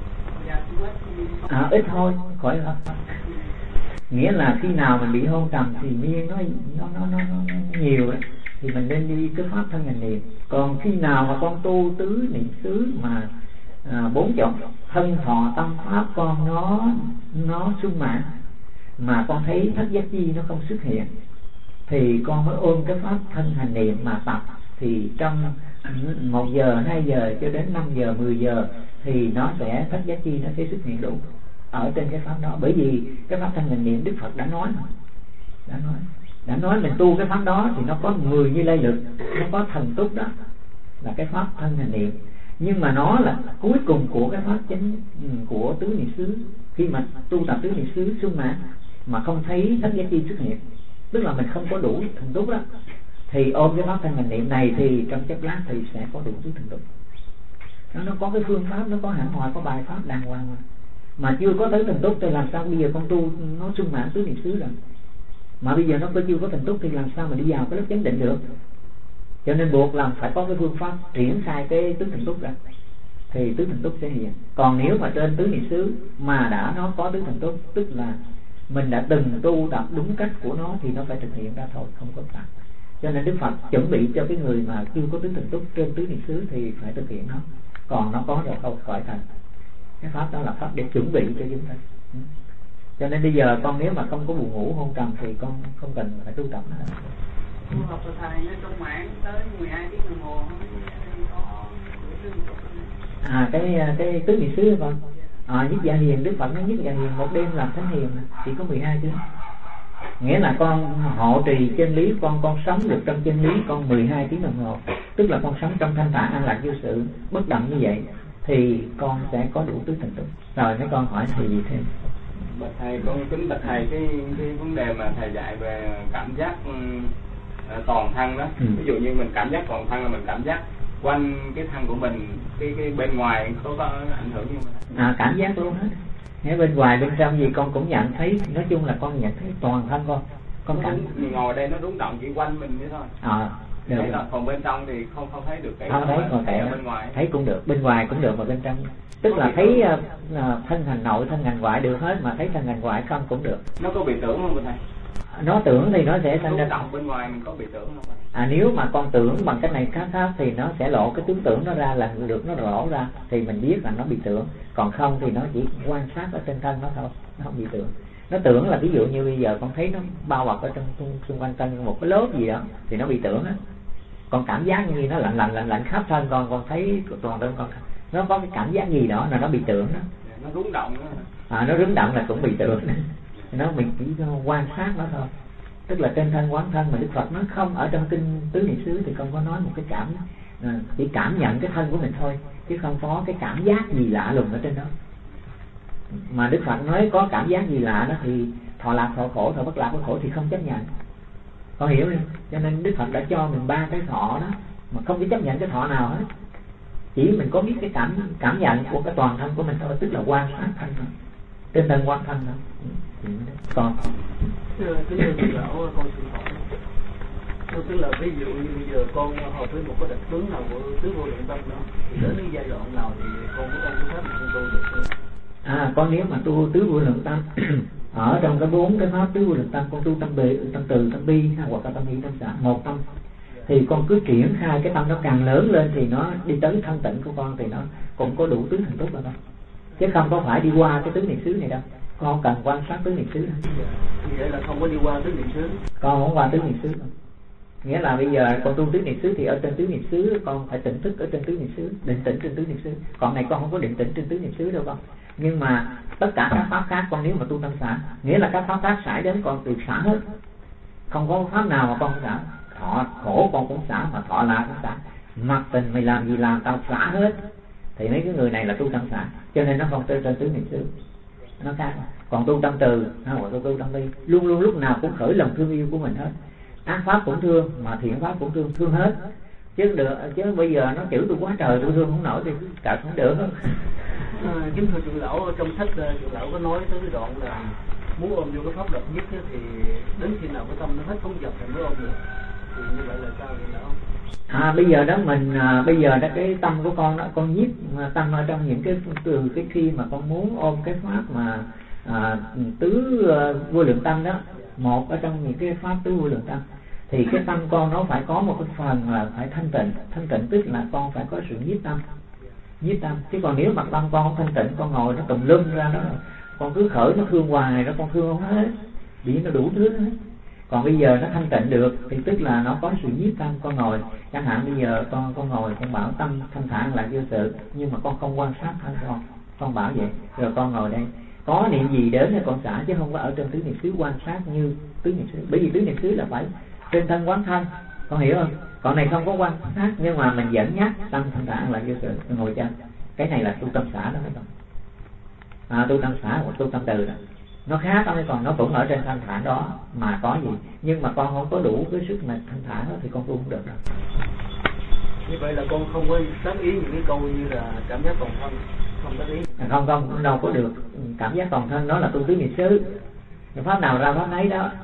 Dạ, ít thôi, khỏi hết. Nghĩa là khi nào mình bị hôn trầm thì miên nó nhiều đấy, thì mình nên đi cái pháp thân hành niệm. Còn khi nào mà con tu tứ niệm xứ mà 4 chỗ thân thọ tâm pháp con nó sung mãn, mà con thấy thất giác chi nó không xuất hiện, thì con mới ôm cái pháp thân hành niệm mà tập. Thì trong 1 giờ, 2 giờ cho đến 5 giờ, 10 giờ thì nó sẽ thất giác chi nó sẽ xuất hiện đủ ở trên cái pháp đó. Bởi vì cái pháp thân hành niệm Đức Phật đã nói mà, đã nói mình tu cái pháp đó thì nó có 10 như lai lực, nó có thần túc đó là cái pháp thân hành niệm. Nhưng mà nó là cuối cùng của cái pháp chánh của tứ niệm xứ. Khi mà tu tập tứ niệm xứ sung mãn mà không thấy thất giác chi xuất hiện, tức là mình không có đủ thần túc đó, thì ôm cái pháp thân hành niệm này thì trong chốc lát thì sẽ có đủ tứ thần túc. Nó có cái phương pháp, nó có hẳn hoài, có bài pháp đàng hoàng mà chưa có tới thần túc thì làm sao bây giờ con tu nó sung mãn tứ niệm xứ rồi, mà bây giờ nó chưa có thần túc thì làm sao mà đi vào cái lớp chánh định được. Cho nên buộc là phải có cái phương pháp triển khai cái tứ thần túc ra thì tứ thần túc sẽ hiện. Còn nếu mà trên tứ niệm xứ mà đã nó có tứ thần túc, tức là mình đã từng tu tập đúng cách của nó thì nó phải thực hiện ra thôi, không có phạt. Cho nên Đức Phật chuẩn bị cho cái người mà chưa có tứ thần túc trên tứ niệm xứ thì phải thực hiện nó. Còn nó có rồi không khỏi thành. Cái pháp đó là pháp để chuẩn bị cho chúng ta. Cho nên bây giờ con nếu mà không có buồn ngủ hôn trầm thì con không cần phải tu tập nữa. Học của thầy nó trong mạng tới 12 tiếng đồng hồ có cái tứ niệm xứ con. Nhất Dạ Hiền, Đức Phật nói Nhất Dạ Hiền một đêm làm thánh hiền chỉ có 12 tiếng. Nghĩa là con hộ trì chân lý, con sống được trong chân lý con 12 tiếng đồng hồ, tức là con sống trong thanh thản an lạc vô sự bất động như vậy thì con sẽ có đủ tứ thần túc. Rồi mấy con hỏi thầy gì thêm? Bạch thầy, con kính bạch thầy cái vấn đề mà thầy dạy về cảm giác toàn thân đó. Ví dụ như mình cảm giác toàn thân là mình cảm giác quanh cái thân của mình, cái bên ngoài có ảnh hưởng như vậy? Cảm giác luôn hết. Nếu bên ngoài bên trong gì con cũng nhận thấy, nói chung là con nhận thấy toàn thân con cảm. Ngồi đây nó rung động chỉ quanh mình thế thôi. Được. Còn bên trong thì không thấy được cái. Không thấy, còn thấy bên ngoài. Thấy cũng được, bên ngoài cũng được mà bên trong. Tức là thấy thân hành nội, thân hành ngoại được hết, mà thấy thân hành ngoại không cũng được. Nó có bị tưởng không thầy? Nó tưởng thì nó sẽ thành ra động bên ngoài mình có bị tưởng không? Nếu mà con tưởng bằng cách này khác thì nó sẽ lộ cái tướng tưởng nó ra, là được nó rõ ra thì mình biết là nó bị tưởng. Còn không thì nó chỉ quan sát ở trên thân nó thôi, nó không bị tưởng. Nó tưởng là ví dụ như bây giờ con thấy nó bao bọc ở trong xung quanh thân một cái lớp gì đó thì nó bị tưởng á. Con cảm giác như nó lạnh khắp thân con thấy toàn thân con nó có cái cảm giác gì đó là nó bị tưởng đó. Nó rung động đó. Nó rung động là cũng bị tưởng. Nó mình chỉ quan sát nó thôi. Tức là trên thân quán thân mà Đức Phật nói không, ở trong kinh tứ niệm xứ thì không có nói một cái cảm, chỉ cảm nhận cái thân của mình thôi, chứ không có cái cảm giác gì lạ lùng ở trên đó. Mà Đức Phật nói có cảm giác gì lạ đó thì thọ lạc thọ khổ, thọ bất lạc thọ khổ thì không chấp nhận. Con hiểu không? Cho nên Đức Phật đã cho mình 3 cái thọ đó mà không có chấp nhận cái thọ nào hết. Chỉ mình có biết cái cảm nhận của cái toàn thân của mình thôi, tức là quan sát thân thôi. Trên thân quan thân thôi. Còn tức là ví dụ như bây giờ con hợp với một cái đặc tướng nào của tứ vô lượng tâm đó, thì đến cái giai đoạn nào thì con có ôn pháp mình tu được không? Con nếu mà tu tứ vô lượng tâm ở trong cái 4 cái pháp tứ vô lượng tâm, con tu tâm từ, tâm bi hoặc là tâm hỷ, tâm xả, một tâm, thì con cứ triển khai cái tâm nó càng lớn lên thì nó đi tới thanh tịnh của con thì nó cũng có đủ tứ hành túc rồi đó, chứ không có phải đi qua cái tứ niệm xứ này đâu. Con cần quan sát tứ niệm xứ đâu. Vậy là không có đi qua tứ niệm xứ. Con không qua tứ niệm xứ đâu. Nghĩa là bây giờ con tu tứ niệm xứ thì ở trên tứ niệm xứ con phải tỉnh thức ở trên tứ niệm xứ, định tĩnh trên tứ niệm xứ. Còn này con không có định tĩnh trên tứ niệm xứ đâu con. Nhưng mà tất cả các pháp khác con nếu mà tu tâm xả, nghĩa là các pháp khác xảy đến con đều xả hết, không có pháp nào mà con không xả. Thọ khổ con cũng xả, mà thọ lạc cũng xả, mặc tình mày làm gì làm tao xả hết. Thì mấy cái người này là tu tâm xả, cho nên nó không trên tứ niệm xứ, nó khác. Còn tu tâm từ hoặc tu tâm bi, luôn luôn lúc nào cũng khởi lòng thương yêu của mình hết. Ác pháp cũng thương mà thiện pháp cũng thương hết. Chứ bây giờ nó chữ tôi quá trời, tôi thương không nổi thì cả không được. Kính thưa trưởng lão, trong sách trưởng lão có nói tới cái đoạn là muốn ôm vô cái pháp độc nhất thì đến khi nào cái tâm nó hết phóng dật thì mới ôm được. Thì như vậy là sao vậy lão? Bây giờ đó mình bây giờ đó cái tâm của con đó, con nhiếp tâm ở trong những cái từ cái khi mà con muốn ôm cái pháp mà tứ vô lượng tâm đó, một ở trong những cái pháp tứ vô lượng tâm, thì cái tâm con nó phải có một cái phần là phải thanh tịnh. Thanh tịnh tức là con phải có sự nhiếp tâm. Chứ còn nếu mà tâm con không thanh tịnh, con ngồi nó tùm lum ra đó, con cứ khởi nó thương hoài đó, con thương không hết, bị nó đủ thứ hết. Còn bây giờ nó thanh tịnh được thì tức là nó có sự nhiếp tâm. Con ngồi chẳng hạn bây giờ con ngồi con bảo tâm thanh thản lại vô sự, nhưng mà con không quan sát thân con bảo vậy, rồi con ngồi đây có niệm gì đến thì con xả, chứ không có ở trên tứ niệm xứ quan sát như tứ niệm xứ. Bởi vì tứ niệm xứ là phải trên thân quán thân, con hiểu không? Còn này không có quan sát, nhưng mà mình dẫn nhắc tâm thanh thản lại vô sự, ngồi chân. Cái này là tu tâm xả đó, phải không? Tu tâm xả hoặc tu tâm từ đó nó khác đó, còn nó cũng ở trên thanh thản đó mà có gì, nhưng mà con không có đủ cái sức mà thanh thản đó thì con tu không được đâu. Như vậy là con không có tác ý những cái câu như là cảm giác toàn thân, không tác ý. Không đâu có được cảm giác toàn thân, đó là tu tứ niệm xứ. Pháp nào ra pháp ấy đó.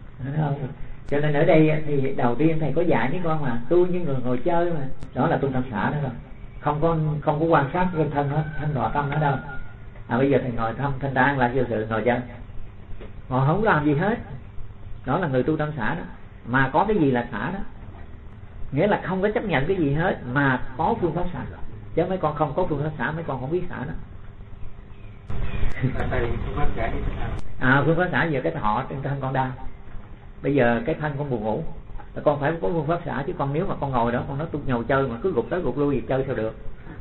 Cho nên ở đây thì đầu tiên thầy có dạy với con mà tu như người ngồi chơi mà, đó là tu tâm xả đó rồi. Không có quan sát trên thân hết, thanh đọa tâm nữa đâu. Bây giờ thầy ngồi thanh thản lại vô sự, ngồi chân, ngồi không làm gì hết, đó là người tu tâm xả đó. Mà có cái gì là xả đó, nghĩa là không có chấp nhận cái gì hết mà có phương pháp xả. Chứ mấy con không có phương pháp xả, mấy con không biết xả đó. Phương pháp xả giờ cái thọ trên thân con đau, bây giờ cái thân con buồn ngủ, con phải có phương pháp xả. Chứ con nếu mà con ngồi đó con nói tôi nhầu chơi mà cứ gục tới gục lui gì chơi sao được.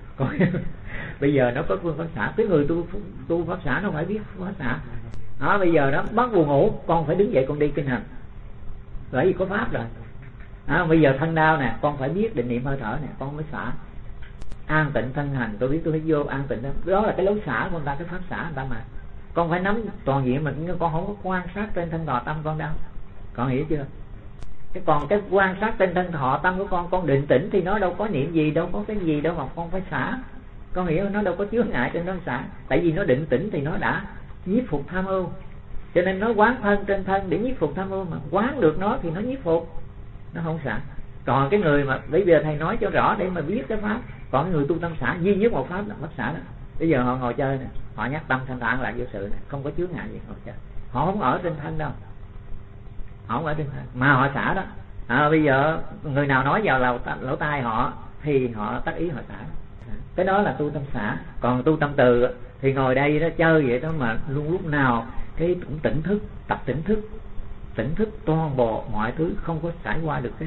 Bây giờ nó có phương pháp xả, cái người tu pháp xả nó phải biết phương pháp xả. Bây giờ nó bắt buồn ngủ, con phải đứng dậy con đi kinh hành, bởi vì có pháp rồi. Bây giờ thân đau nè, con phải biết định niệm hơi thở nè, con mới xả. An tịnh thân hành, tôi biết tôi phải vô an tịnh đó là cái lối xả của người ta, cái pháp xả người ta mà. Con phải nắm toàn diện mà con không có quan sát trên thân thọ tâm con đâu, con hiểu chưa? Còn cái quan sát trên thân thọ tâm của con định tĩnh thì nó đâu có niệm gì, đâu có cái gì đâu mà con phải xả. Con hiểu, nó đâu có chướng ngại trên đó xả. Tại vì nó định tĩnh thì nó đã nhiếp phục tham ưu, cho nên nó quán thân trên thân để nhiếp phục tham ưu. Mà quán được nó thì nó nhiếp phục, nó không xả. Còn cái người mà bây giờ thầy nói cho rõ để mà biết cái pháp. Còn cái người tu tâm xả duy nhất một pháp là pháp xả đó. Bây giờ họ ngồi chơi nè, họ nhắc tâm thanh thản lại vô sự nè, không có chướng ngại gì ngồi chơi. Họ không ở trên thân đâu, họ không ở trên thân mà họ xả đó. Bây giờ người nào nói vào lỗ tai họ thì họ tác ý họ xả. Cái đó là tu tâm xả. Còn tu tâm từ thì ngồi đây đó chơi vậy đó mà luôn lúc nào cái cũng tỉnh thức, tập tỉnh thức toàn bộ mọi thứ, không có trải qua được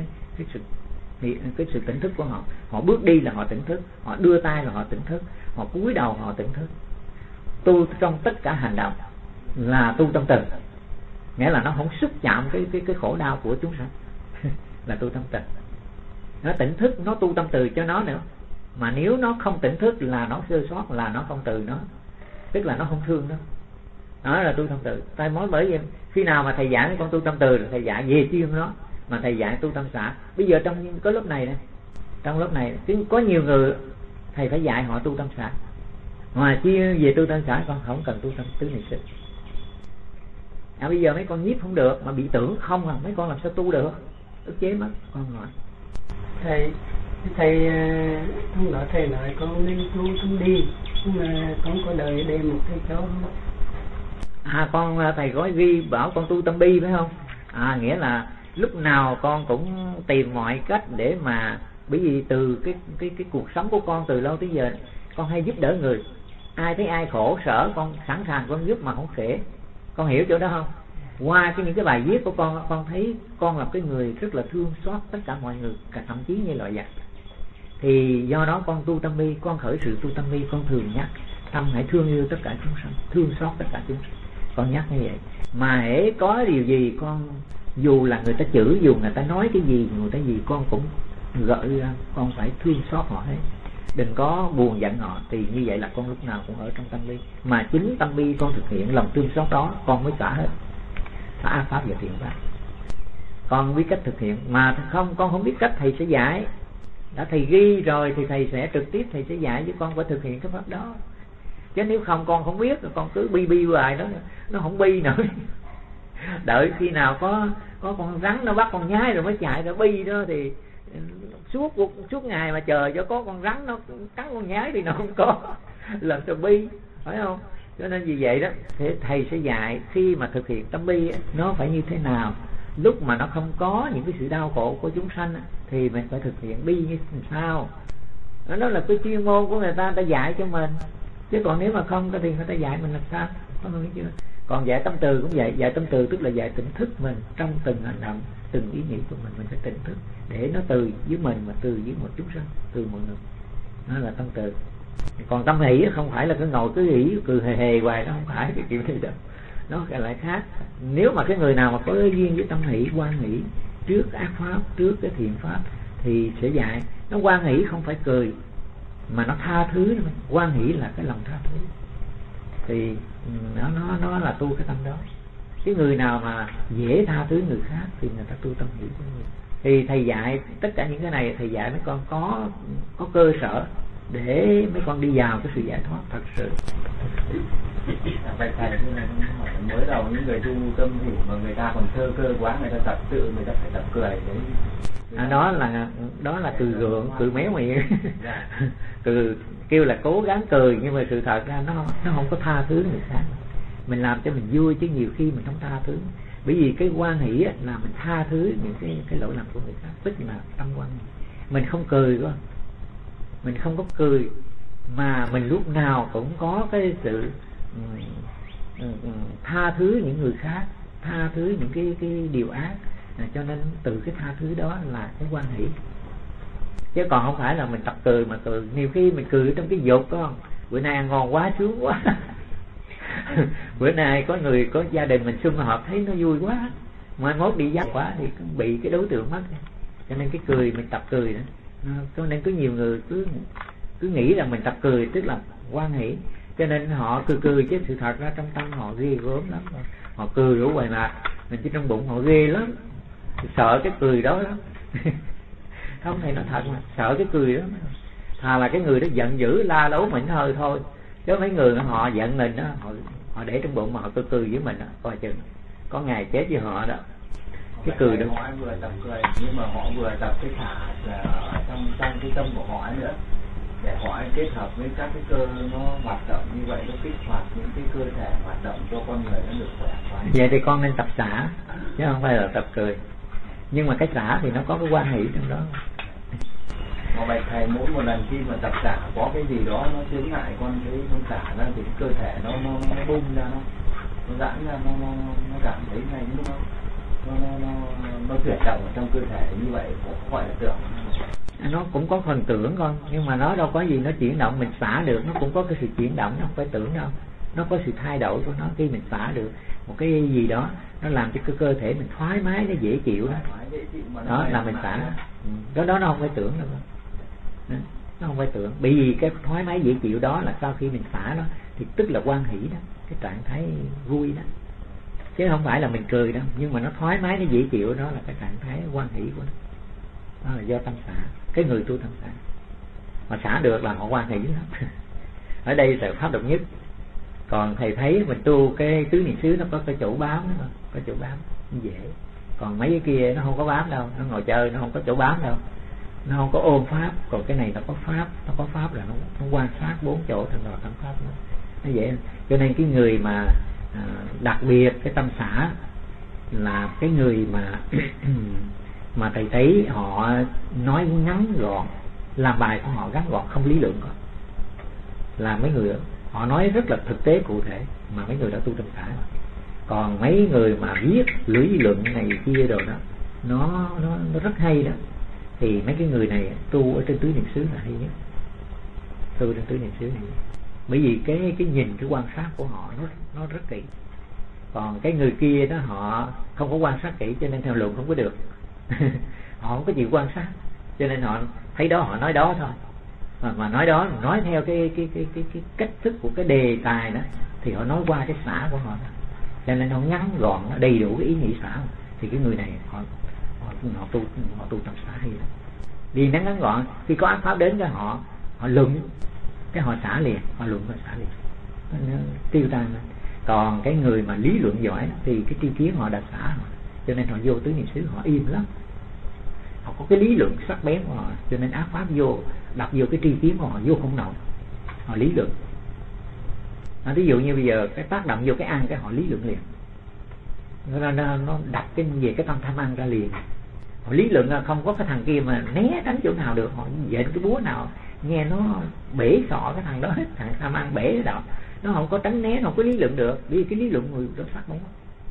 cái sự tỉnh thức của họ. Họ bước đi là họ tỉnh thức, họ đưa tay là họ tỉnh thức, họ cúi đầu họ tỉnh thức. Tu trong tất cả hành động là tu tâm từ, nghĩa là nó không xúc chạm cái khổ đau của chúng sanh là tu tâm từ. Nó tỉnh thức, nó tu tâm từ cho nó nữa. Mà nếu nó không tỉnh thức là nó sơ sót, là nó không từ nó, tức là nó không thương nó. Đó là tu tâm từ. Bởi vì khi nào mà thầy dạy con tu tâm từ là thầy dạy về chuyên nó, mà thầy dạy tu tâm xả. Bây giờ trong cái lớp này, trong lớp này có nhiều người thầy phải dạy họ tu tâm xả. Mà chia về tu tâm xả con không cần tu tâm tứ niệm xứ. Bây giờ mấy con nhiếp không được mà bị tưởng không à, mấy con làm sao tu được, ức chế mất. Con nói thầy không nói thầy nói con nên tu không đi, nhưng mà con có đợi để một cái chỗ. Con thầy có ghi bảo con tu tâm bi phải không? Nghĩa là lúc nào con cũng tìm mọi cách để mà, bởi vì từ cái cuộc sống của con từ lâu tới giờ con hay giúp đỡ người, ai thấy ai khổ sở con sẵn sàng con giúp mà không khể. Con hiểu chỗ đó không? Qua những cái bài viết của con thấy con là cái người rất là thương xót tất cả mọi người, cả thậm chí như loại vật. Thì do đó con tu tâm bi, con khởi sự tu tâm bi, con thường nhắc tâm hãy thương yêu tất cả chúng sanh, thương xót tất cả chúng sanh. Con nhắc như vậy. Mà hễ có điều gì con, dù là người ta chửi, dù người ta nói cái gì, người ta gì, con cũng gợi ra con phải thương xót họ hết, đừng có buồn giận họ. Thì như vậy là con lúc nào cũng ở trong tâm bi. Mà chính tâm bi con thực hiện lòng thương xót đó, con mới xả hết, xả ác pháp và thiện pháp. Con biết cách thực hiện, mà con không biết cách thầy sẽ dạy. Đã thầy ghi rồi thì thầy sẽ trực tiếp thầy sẽ dạy, chứ con phải thực hiện cái pháp đó. Chứ nếu không con không biết, con cứ bi hoài đó, nó không bi nữa. Đợi khi nào có con rắn nó bắt con nhái rồi mới chạy ra bi đó, thì suốt ngày mà chờ cho có con rắn nó cắn con nhái thì nó không có, làm sao bi, phải không? Cho nên vì vậy đó thầy sẽ dạy khi mà thực hiện tâm bi nó phải như thế nào. Lúc mà nó không có những cái sự đau khổ của chúng sanh thì mình phải thực hiện bi như sao. Đó là cái chuyên môn của người ta dạy cho mình. Chứ còn nếu mà không thì người ta dạy mình làm sao? Có hiểu chưa? Còn dạy tâm từ cũng vậy. Dạy tâm từ tức là dạy tỉnh thức mình trong từng hành động, từng ý nghĩ của mình phải tỉnh thức để nó từ với mình mà từ với một chúng sanh, từ mọi người. Đó là tâm từ. Còn tâm hỷ không phải là cứ ngồi cứ hỷ cười hề hề hoài, nó không phải cái kiểu này đâu. Nó lại khác. Nếu mà cái người nào mà có duyên với tâm hỷ, quan hỷ trước ác pháp, trước cái thiện pháp thì sẽ dạy. Nó quan hỷ không phải cười mà nó tha thứ. Quan hỷ là cái lòng tha thứ. Thì nó là tu cái tâm đó. Cái người nào mà dễ tha thứ người khác thì người ta tu tâm hỷ của người. Thì thầy dạy tất cả những cái này, thầy dạy mấy con có cơ sở để mấy con đi vào cái sự giải thoát thật sự. Vậy thầy mới đầu những người tu tâm hỷ mà người ta còn thơ cơ quá, người ta tập tự, người ta phải tập cười đấy. Đó là từ gượng, cười méo miệng. Từ kêu là cố gắng cười, nhưng mà sự thật ra nó không có tha thứ người khác. Mình làm cho mình vui chứ nhiều khi mình không tha thứ. Bởi vì cái quan hỷ là mình tha thứ những cái lỗi lầm của người khác, tức là tâm quan hỷ. Mình không cười quá, mình không có cười, mà mình lúc nào cũng có cái sự tha thứ những người khác, tha thứ những cái điều ác. Cho nên từ cái tha thứ đó là cái quan hỷ. Chứ còn không phải là mình tập cười mà cười. Nhiều khi mình cười trong cái dục đó, bữa nay ăn ngon quá, sướng quá. Bữa nay có gia đình mình sum họp thấy nó vui quá, mai mốt đi vắng quá thì bị cái đối tượng mất. Cho nên cái cười mình tập cười đó. Cho nên có nhiều người cứ nghĩ là mình tập cười tức là quan hỷ, cho nên họ cười chứ sự thật ra trong tâm họ ghê gớm lắm. Họ cười đủ ngoài mặt, mình chứ trong bụng họ ghê lắm, sợ cái cười đó lắm. Không thầy nói thật mà, sợ cái cười đó. Thà là cái người đó giận dữ la lấu mình hơi thôi, chứ mấy người họ giận mình đó, họ để trong bụng mà họ cười với mình đó, coi chừng có ngày chết với họ đó. Cái cười đó họ vừa tập cười nhưng mà họ vừa tập cái thả ở trong cái tâm của họ nữa, để họ kết hợp với các cái cơ nó hoạt động như vậy, nó kích hoạt những cái cơ thể hoạt động cho con người nó được khỏe khoắn. Vậy thì con nên tập xả chứ không phải là tập cười. Nhưng mà cái xả thì nó có cái quan hỷ trong đó. Mà bạch thầy, mỗi một lần khi mà tập xả có cái gì đó nó chướng ngại con thấy con xả ra thì cái cơ thể nó bung ra, nó giãn ra, nó cảm thấy ngay đúng không? Nó chuyển động ở trong cơ thể như vậy, gọi là tưởng. Nó cũng có phần tưởng con, nhưng mà nó đâu có gì nó chuyển động, mình xả được nó cũng có cái sự chuyển động, nó không phải tưởng đâu. Nó có sự thay đổi của nó khi mình xả được một cái gì đó, nó làm cho cái cơ thể mình thoải mái, nó dễ chịu đó. Đó là mình xả. Đó nó không phải tưởng đâu. Nó không phải tưởng. Bởi vì cái thoải mái dễ chịu đó là sau khi mình xả đó thì tức là quan hỷ đó, cái trạng thái vui đó. Chứ không phải là mình cười đâu, nhưng mà nó thoải mái, nó dễ chịu, đó là cái trạng thái quan hỷ của nó. Đó là do tâm xả. Cái người tu tâm xả mà xả được là họ quan hỷ lắm. Ở đây là pháp độc nhất. Còn thầy thấy mình tu cái tứ niệm xứ nó có cái chỗ bám đó, có chỗ bám dễ. Còn mấy cái kia nó không có bám đâu, nó ngồi chơi nó không có chỗ bám đâu, nó không có ôm pháp. Còn cái này nó có pháp, nó có pháp là nó quan sát bốn chỗ thành rồi tâm pháp nó dễ. Cho nên cái người mà Đặc biệt cái tâm xả là cái người mà thầy thấy họ nói ngắn gọn, làm bài của họ ngắn gọn, không lý lượng còn. Là mấy người họ nói rất là thực tế cụ thể, mà mấy người đã tu tâm xả. Còn mấy người mà viết lý luận này kia đồ đó, nó rất hay đó, thì mấy cái người này tu ở trên tứ niệm xứ là hay nhất. Tu trên tứ niệm xứ này, bởi vì cái nhìn, cái quan sát của họ nó rất kỹ. Còn cái người kia đó họ không có quan sát kỹ, cho nên theo luận không có được. Họ không có chịu quan sát, cho nên họ thấy đó họ nói đó thôi. Mà nói đó, nói theo cái cách thức của cái đề tài đó, thì họ nói qua cái xả của họ, cho nên nó ngắn gọn, nó đầy đủ cái ý nghĩ xả. Thì cái người này họ tu tâm xả hay lắm. Đi ngắn gọn, khi có ác pháp đến cái họ luận, cái họ xả liền, họ luận và xả liền, nó tiêu tan. Còn cái người mà lý luận giỏi thì cái tri kiến họ đã xả rồi, cho nên họ vô tứ niệm xứ họ im lắm. Họ có cái lý luận sắc bén của họ, cho nên ác pháp vô đập vô cái tri kiến của họ vô không nổi. Họ lý luận. Ví dụ như bây giờ cái tác động vô cái ăn, cái họ lý luận liền. Nó đặt về cái tâm tham ăn ra liền. Họ lý luận là không có cái thằng kia mà né tránh chỗ nào được. Họ dện cái búa nào nghe nó bể sọ cái thằng đó hết, thằng tham ăn bể đó, nó không có tránh né, không có lý luận được. Vì cái lý luận người đó sắc bén,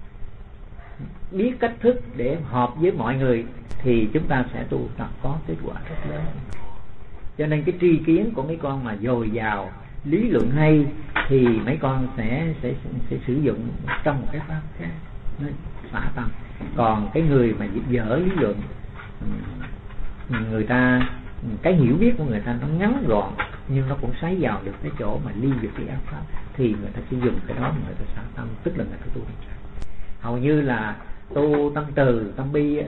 biết cách thức để hợp với mọi người thì chúng ta sẽ tu tập có kết quả rất lớn. Cho nên cái tri kiến của mấy con mà dồi dào, lý luận hay thì mấy con sẽ sử dụng trong một cái pháp khác, nó xả tâm. Còn cái người mà dở lý luận, người ta cái hiểu biết của người ta nó ngắn gọn, nhưng nó cũng xoáy vào được cái chỗ mà ly được cái ác pháp, thì người ta chỉ dùng cái đó mà người ta xả tâm, tức là người ta tu tâm xả. Hầu như là tu tâm từ, tâm bi,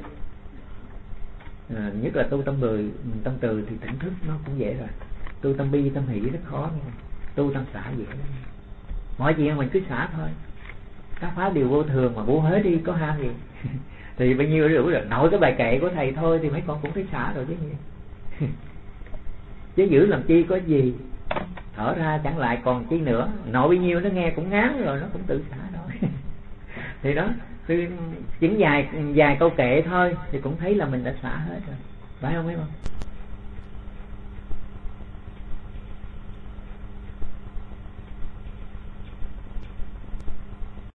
nhất là tu tâm từ thì tỉnh thức nó cũng dễ rồi. Tu tâm bi, tâm hỷ rất khó, nhưng tu tâm xả dễ lắm. Mọi chuyện mình cứ xả thôi, các pháp đều vô thường mà vô hết đi, có ham gì. Thì bao nhiêu đủ rồi, nội cái bài kệ của thầy thôi thì mấy con cũng thấy xả rồi chứ gì. Chứ giữ làm chi có gì, thở ra chẳng lại còn chi nữa. Nội bao nhiêu nó nghe cũng ngán rồi, nó cũng tự xả rồi. Thì đó, chỉ vài câu kệ thôi thì cũng thấy là mình đã xả hết rồi, phải không mấy con?